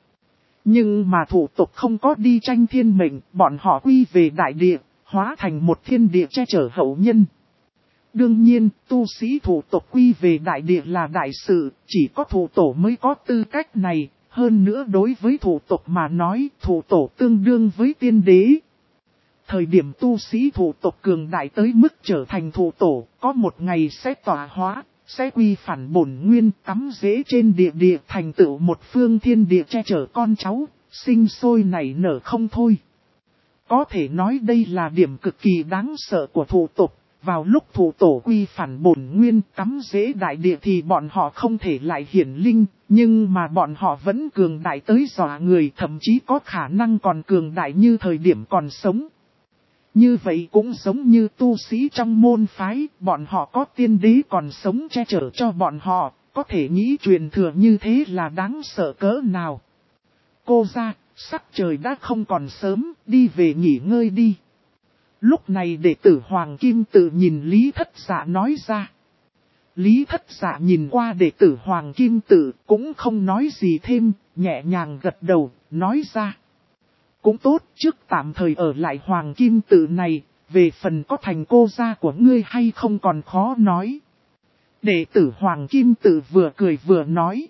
Nhưng mà thụ tộc không có đi tranh thiên mệnh, bọn họ quy về đại địa, hóa thành một thiên địa che chở hậu nhân. Đương nhiên, tu sĩ thụ tộc quy về đại địa là đại sự, chỉ có thụ tổ mới có tư cách này, hơn nữa đối với thụ tộc mà nói, thụ tổ tương đương với tiên đế. Thời điểm tu sĩ thụ tộc cường đại tới mức trở thành thụ tổ, có một ngày sẽ tỏa hóa, sẽ quy phản bổn nguyên, cắm rễ trên địa địa thành tựu một phương thiên địa che chở con cháu, sinh sôi nảy nở không thôi. Có thể nói đây là điểm cực kỳ đáng sợ của thụ tộc, vào lúc thủ tổ quy phản bổn nguyên cắm rễ đại địa thì bọn họ không thể lại hiển linh, nhưng mà bọn họ vẫn cường đại tới dọa người, thậm chí có khả năng còn cường đại như thời điểm còn sống. Như vậy cũng giống như tu sĩ trong môn phái, bọn họ có tiên đế còn sống che chở cho bọn họ, có thể nghĩ truyền thừa như thế là đáng sợ cỡ nào. Cô ra, sắc trời đã không còn sớm, đi về nghỉ ngơi đi. Lúc này đệ tử Hoàng Kim Tự nhìn Lý Thất Dạ nói ra. Lý Thất Dạ nhìn qua đệ tử Hoàng Kim Tự cũng không nói gì thêm, nhẹ nhàng gật đầu, nói ra. Cũng tốt, trước tạm thời ở lại Hoàng Kim Tự này, về phần có thành cô gia của ngươi hay không còn khó nói. Đệ tử Hoàng Kim Tự vừa cười vừa nói.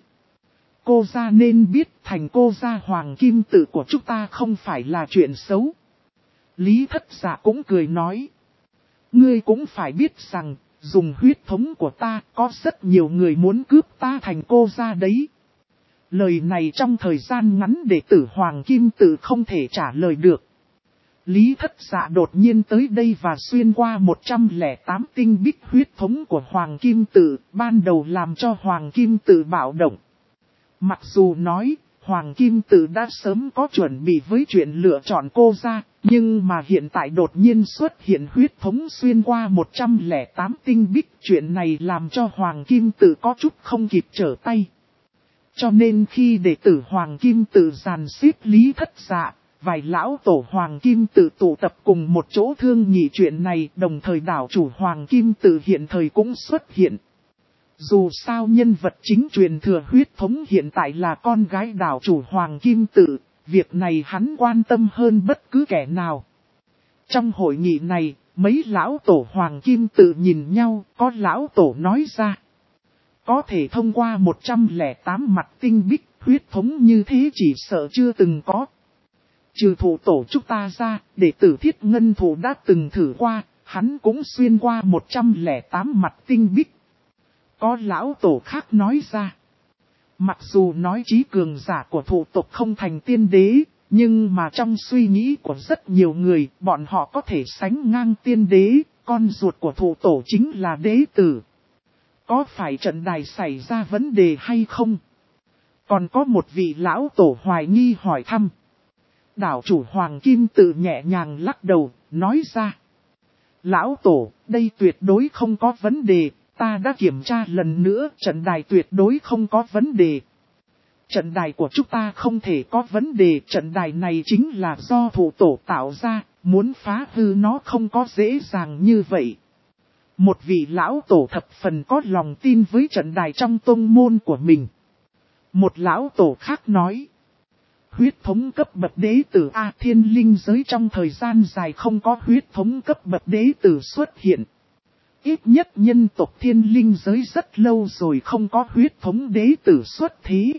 Cô gia nên biết thành cô gia Hoàng Kim Tự của chúng ta không phải là chuyện xấu. Lý Thất Dạ cũng cười nói. Ngươi cũng phải biết rằng, dùng huyết thống của ta có rất nhiều người muốn cướp ta thành cô gia đấy. Lời này trong thời gian ngắn đệ tử Hoàng Kim Tự không thể trả lời được. Lý Thất Dạ đột nhiên tới đây và xuyên qua 108 tinh bích huyết thống của Hoàng Kim Tự, ban đầu làm cho Hoàng Kim Tự bạo động. Mặc dù nói, Hoàng Kim Tự đã sớm có chuẩn bị với chuyện lựa chọn cô gia, nhưng mà hiện tại đột nhiên xuất hiện huyết thống xuyên qua 108 tinh bích, chuyện này làm cho Hoàng Kim Tự có chút không kịp trở tay. Cho nên khi đệ tử Hoàng Kim Tự dàn xếp Lý Thất Dạ, vài lão tổ Hoàng Kim Tự tụ tập cùng một chỗ thương nghị chuyện này, đồng thời đảo chủ Hoàng Kim Tự hiện thời cũng xuất hiện. Dù sao nhân vật chính truyền thừa huyết thống hiện tại là con gái đảo chủ Hoàng Kim Tự, việc này hắn quan tâm hơn bất cứ kẻ nào. Trong hội nghị này, mấy lão tổ Hoàng Kim Tự nhìn nhau, có lão tổ nói ra. Có thể thông qua 108 mặt tinh bích, huyết thống như thế chỉ sợ chưa từng có. Trừ thủ tổ chúng ta ra, đệ tử Thiết Ngân Thủ đã từng thử qua, hắn cũng xuyên qua 108 mặt tinh bích. Có lão tổ khác nói ra. Mặc dù nói trí cường giả của thủ tộc không thành tiên đế, nhưng mà trong suy nghĩ của rất nhiều người, bọn họ có thể sánh ngang tiên đế, con ruột của thủ tổ chính là đế tử. Có phải trận đài xảy ra vấn đề hay không? Còn có một vị lão tổ hoài nghi hỏi thăm. Đảo chủ Hoàng Kim Tự nhẹ nhàng lắc đầu, nói ra. Lão tổ, đây tuyệt đối không có vấn đề, ta đã kiểm tra lần nữa, trận đài tuyệt đối không có vấn đề. Trận đài của chúng ta không thể có vấn đề, trận đài này chính là do thủ tổ tạo ra, muốn phá hư nó không có dễ dàng như vậy. Một vị lão tổ thập phần có lòng tin với trận đài trong tông môn của mình. Một lão tổ khác nói. Huyết thống cấp bậc đế tử A Thiên Linh giới trong thời gian dài không có huyết thống cấp bậc đế tử xuất hiện. Ít nhất nhân tộc Thiên Linh giới rất lâu rồi không có huyết thống đế tử xuất thế.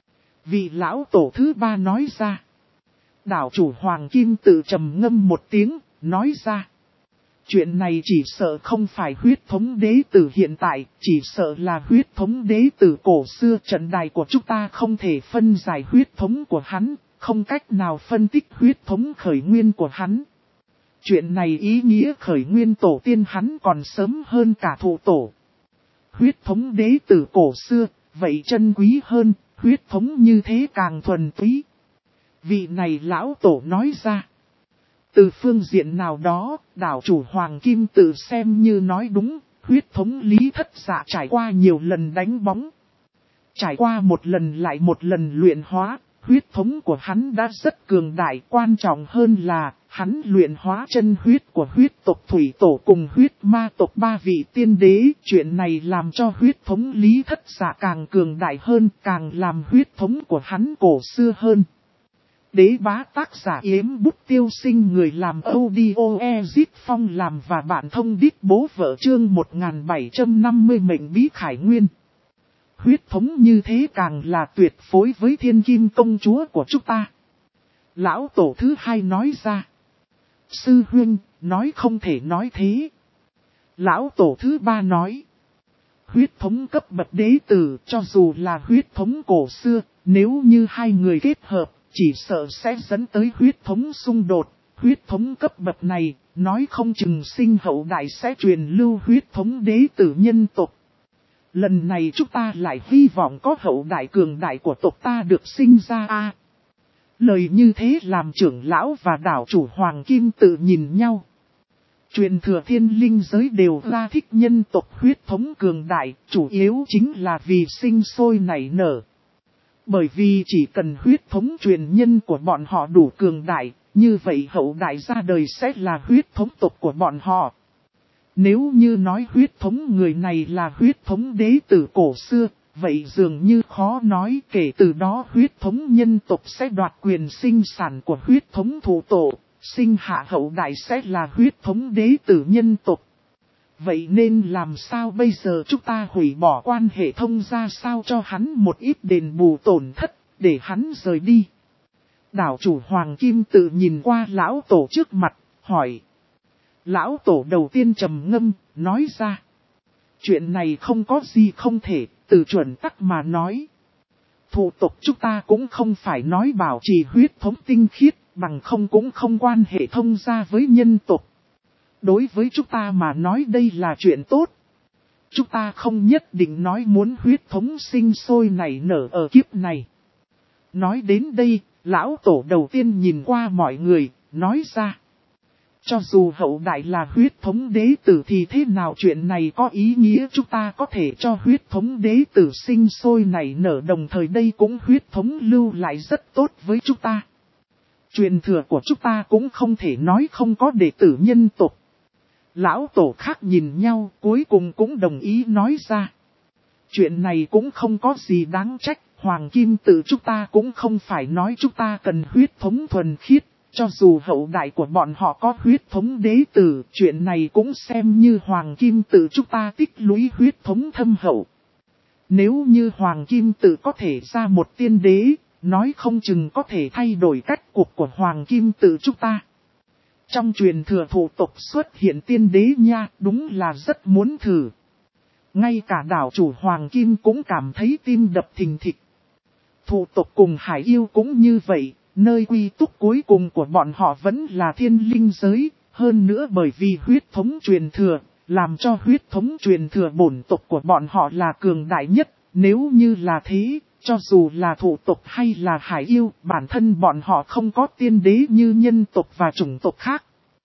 Vị lão tổ thứ ba nói ra. Đảo chủ Hoàng Kim Tự trầm ngâm một tiếng, nói ra. Chuyện này chỉ sợ không phải huyết thống đế tử hiện tại, chỉ sợ là huyết thống đế tử cổ xưa. Trận đài của chúng ta không thể phân giải huyết thống của hắn, không cách nào phân tích huyết thống khởi nguyên của hắn. Chuyện này ý nghĩa khởi nguyên tổ tiên hắn còn sớm hơn cả thủ tổ. Huyết thống đế tử cổ xưa, vậy chân quý hơn, huyết thống như thế càng thuần túy. Vị này lão tổ nói ra. Từ phương diện nào đó, đảo chủ Hoàng Kim Tự xem như nói đúng, huyết thống Lý Thất Dạ trải qua nhiều lần đánh bóng. Trải qua một lần lại một lần luyện hóa, huyết thống của hắn đã rất cường đại, quan trọng hơn là, hắn luyện hóa chân huyết của huyết tộc Thủy Tổ cùng huyết ma tộc ba vị tiên đế. Chuyện này làm cho huyết thống Lý Thất Dạ càng cường đại hơn, càng làm huyết thống của hắn cổ xưa hơn. Đế bá tác giả Yếm Bút Tiêu Sinh, người làm audio Ezit Phong làm và bạn thông đít bố vợ chương 1750 mệnh bí khải nguyên. Huyết thống như thế càng là tuyệt phối với thiên kim công chúa của chúng ta. Lão tổ thứ hai nói ra. Sư huynh, nói không thể nói thế. Lão tổ thứ ba nói. Huyết thống cấp bậc đế tử, cho dù là huyết thống cổ xưa, nếu như hai người kết hợp, chỉ sợ sẽ dẫn tới huyết thống xung đột, huyết thống cấp bậc này, nói không chừng sinh hậu đại sẽ truyền lưu huyết thống đế tử nhân tộc. Lần này chúng ta lại hy vọng có hậu đại cường đại của tộc ta được sinh ra a. Lời như thế làm trưởng lão và đảo chủ Hoàng Kim Tự nhìn nhau. Truyền thừa thiên linh giới đều ra thích nhân tộc huyết thống cường đại, chủ yếu chính là vì sinh sôi nảy nở. Bởi vì chỉ cần huyết thống truyền nhân của bọn họ đủ cường đại, như vậy hậu đại ra đời sẽ là huyết thống tộc của bọn họ. Nếu như nói huyết thống người này là huyết thống đế tử cổ xưa, vậy dường như khó nói, kể từ đó huyết thống nhân tộc sẽ đoạt quyền sinh sản của huyết thống thủ tổ, sinh hạ hậu đại sẽ là huyết thống đế tử nhân tộc. Vậy nên làm sao bây giờ chúng ta hủy bỏ quan hệ thông ra sao cho hắn một ít đền bù tổn thất, để hắn rời đi. Đảo chủ Hoàng Kim Tự nhìn qua lão tổ trước mặt, hỏi. Lão tổ đầu tiên trầm ngâm, nói ra. Chuyện này không có gì không thể, từ chuẩn tắc mà nói. Thủ tộc chúng ta cũng không phải nói bảo trì huyết thống tinh khiết, bằng không cũng không quan hệ thông ra với nhân tộc. Đối với chúng ta mà nói đây là chuyện tốt. Chúng ta không nhất định nói muốn huyết thống sinh sôi nảy nở ở kiếp này. Nói đến đây, lão tổ đầu tiên nhìn qua mọi người, nói ra. Cho dù hậu đại là huyết thống đế tử thì thế nào chuyện này có ý nghĩa chúng ta có thể cho huyết thống đế tử sinh sôi nảy nở đồng thời đây cũng huyết thống lưu lại rất tốt với chúng ta. Truyền thừa của chúng ta cũng không thể nói không có đệ tử nhân tộc. Lão tổ khác nhìn nhau cuối cùng cũng đồng ý nói ra. Chuyện này cũng không có gì đáng trách, Hoàng Kim Tự chúng ta cũng không phải nói chúng ta cần huyết thống thuần khiết. Cho dù hậu đại của bọn họ có huyết thống đế tử, chuyện này cũng xem như Hoàng Kim Tự chúng ta tích lũy huyết thống thâm hậu. Nếu như Hoàng Kim Tự có thể ra một tiên đế, nói không chừng có thể thay đổi cách cuộc của Hoàng Kim Tự chúng ta. Trong truyền thừa thủ tộc xuất hiện tiên đế nha, đúng là rất muốn thử. Ngay cả đảo chủ Hoàng Kim cũng cảm thấy tim đập thình thịch. Thủ tộc cùng hải yêu cũng như vậy. Nơi quy túc cuối cùng của bọn họ vẫn là thiên linh giới, hơn nữa bởi vì huyết thống truyền thừa, làm cho huyết thống truyền thừa bổn tộc của bọn họ là cường đại nhất. Nếu như là thế, cho dù là thủ tộc hay là hải yêu, bản thân bọn họ không có tiên đế như nhân tộc và chủng tộc khác.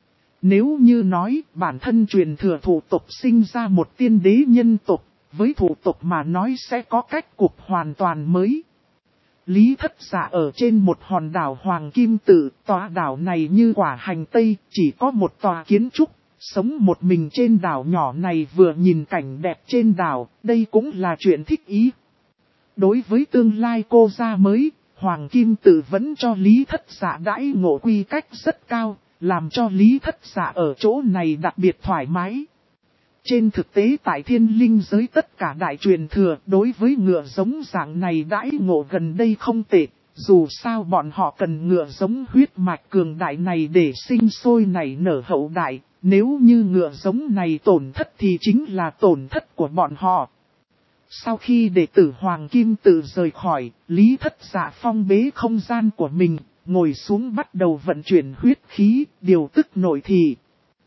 Nếu như nói bản thân truyền thừa thủ tộc sinh ra một tiên đế nhân tộc, với thủ tộc mà nói sẽ có cách cuộc hoàn toàn mới. Lý Thất Dạ ở trên một hòn đảo Hoàng Kim Tự, tòa đảo này như quả hành tây, chỉ có một tòa kiến trúc, sống một mình trên đảo nhỏ này vừa nhìn cảnh đẹp trên đảo, đây cũng là chuyện thích ý. Đối với tương lai cô gia mới, Hoàng Kim Tự vẫn cho Lý Thất Dạ đãi ngộ quy cách rất cao, làm cho Lý Thất Dạ ở chỗ này đặc biệt thoải mái. Trên thực tế tại thiên linh giới tất cả đại truyền thừa đối với ngựa giống dạng này đãi ngộ gần đây không tệ, dù sao bọn họ cần ngựa giống huyết mạch cường đại này để sinh sôi nảy nở hậu đại, nếu như ngựa giống này tổn thất thì chính là tổn thất của bọn họ. Sau khi đệ tử Hoàng Kim Tự rời khỏi, Lý Thất Dạ phong bế không gian của mình, ngồi xuống bắt đầu vận chuyển huyết khí, điều tức nội thị.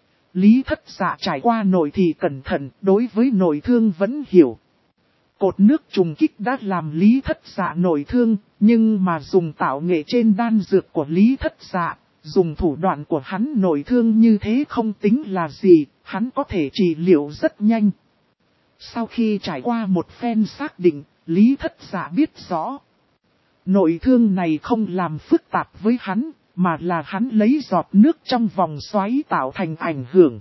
Lý Thất Dạ trải qua nội thị cẩn thận, đối với nội thương vẫn hiểu. Cột nước trùng kích đã làm Lý Thất Dạ nội thương, nhưng mà dùng tạo nghệ trên đan dược của Lý Thất Dạ, dùng thủ đoạn của hắn nội thương như thế không tính là gì, hắn có thể trị liệu rất nhanh. Sau khi trải qua một phen xác định, Lý Thất Dạ biết rõ. Nội thương này không làm phức tạp với hắn, mà là hắn lấy giọt nước trong vòng xoáy tạo thành ảnh hưởng.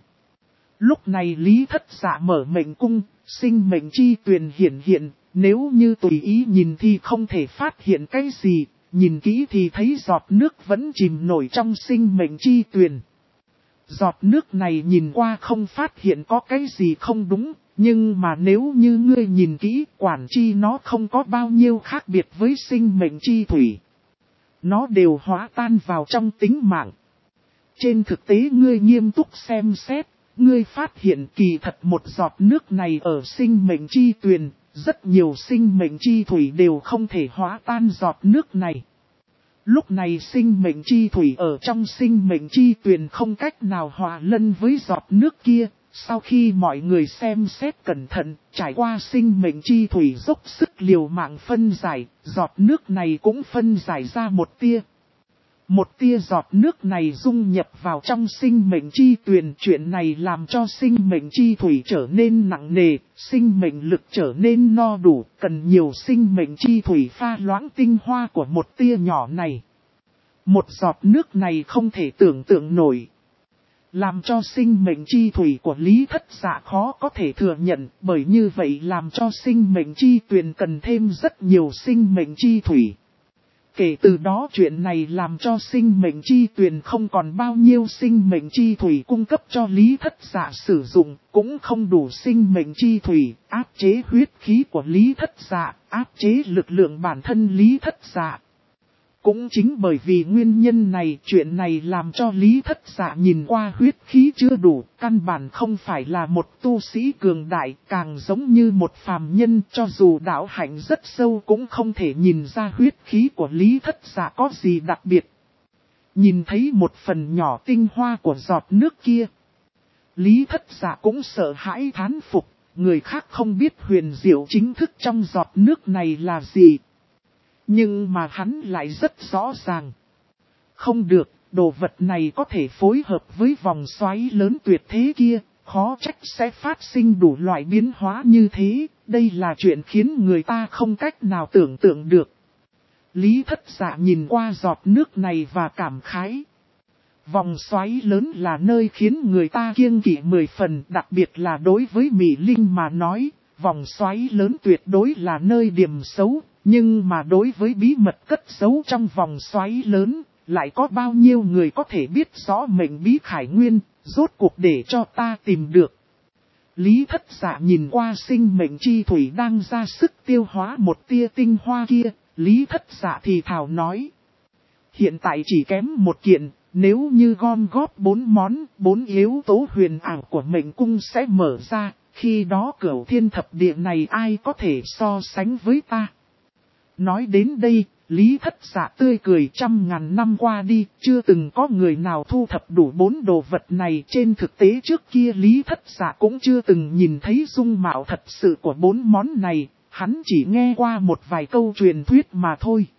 Lúc này Lý Thất Dạ mở mệnh cung, sinh mệnh chi tuyền hiển hiện, nếu như tùy ý nhìn thì không thể phát hiện cái gì, nhìn kỹ thì thấy giọt nước vẫn chìm nổi trong sinh mệnh chi tuyền. Giọt nước này nhìn qua không phát hiện có cái gì không đúng, nhưng mà nếu như ngươi nhìn kỹ, quản chi nó không có bao nhiêu khác biệt với sinh mệnh chi thủy. Nó đều hóa tan vào trong tính mạng. Trên thực tế ngươi nghiêm túc xem xét, ngươi phát hiện kỳ thật một giọt nước này ở sinh mệnh chi tuyền, rất nhiều sinh mệnh chi thủy đều không thể hóa tan giọt nước này. Lúc này sinh mệnh chi thủy ở trong sinh mệnh chi tuyền không cách nào hòa lẫn với giọt nước kia. Sau khi mọi người xem xét cẩn thận, trải qua sinh mệnh chi thủy dốc sức liều mạng phân giải, giọt nước này cũng phân giải ra một tia. Một tia giọt nước này dung nhập vào trong sinh mệnh chi tuyền, chuyện này làm cho sinh mệnh chi thủy trở nên nặng nề, sinh mệnh lực trở nên no đủ, cần nhiều sinh mệnh chi thủy pha loãng tinh hoa của một tia nhỏ này. Một giọt nước này không thể tưởng tượng nổi. Làm cho sinh mệnh chi thủy của Lý Thất Dạ khó có thể thừa nhận, bởi như vậy làm cho sinh mệnh chi tuyền cần thêm rất nhiều sinh mệnh chi thủy. Kể từ đó chuyện này làm cho sinh mệnh chi tuyền không còn bao nhiêu sinh mệnh chi thủy cung cấp cho Lý Thất Dạ sử dụng, cũng không đủ sinh mệnh chi thủy, áp chế huyết khí của Lý Thất Dạ, áp chế lực lượng bản thân Lý Thất Dạ. Cũng chính bởi vì nguyên nhân này, chuyện này làm cho Lý Thất Dạ nhìn qua huyết khí chưa đủ, căn bản không phải là một tu sĩ cường đại, càng giống như một phàm nhân, cho dù đạo hạnh rất sâu cũng không thể nhìn ra huyết khí của Lý Thất Dạ có gì đặc biệt. Nhìn thấy một phần nhỏ tinh hoa của giọt nước kia, Lý Thất Dạ cũng sợ hãi thán phục, người khác không biết huyền diệu chính thức trong giọt nước này là gì. Nhưng mà hắn lại rất rõ ràng. Không được, đồ vật này có thể phối hợp với vòng xoáy lớn tuyệt thế kia, khó trách sẽ phát sinh đủ loại biến hóa như thế, đây là chuyện khiến người ta không cách nào tưởng tượng được. Lý Thất Dạ nhìn qua giọt nước này và cảm khái. Vòng xoáy lớn là nơi khiến người ta kiêng kỵ 10 phần, đặc biệt là đối với Mỹ Linh mà nói, vòng xoáy lớn tuyệt đối là nơi điểm xấu. Nhưng mà đối với bí mật cất giấu trong vòng xoáy lớn, lại có bao nhiêu người có thể biết rõ mệnh bí khải nguyên, rốt cuộc để cho ta tìm được. Lý Thất Dạ nhìn qua sinh mệnh chi thủy đang ra sức tiêu hóa một tia tinh hoa kia, Lý Thất Dạ thì thào nói. Hiện tại chỉ kém một kiện, nếu như gom góp 4 yếu tố huyền ảo của mệnh cung sẽ mở ra, khi đó Cửu Thiên Thập Địa này ai có thể so sánh với ta. Nói đến đây, Lý Thất Dạ tươi cười, 100.000 năm qua đi, chưa từng có người nào thu thập đủ 4 đồ vật này. Trên thực tế trước kia Lý Thất Dạ cũng chưa từng nhìn thấy dung mạo thật sự của 4 món này, hắn chỉ nghe qua một vài câu truyền thuyết mà thôi.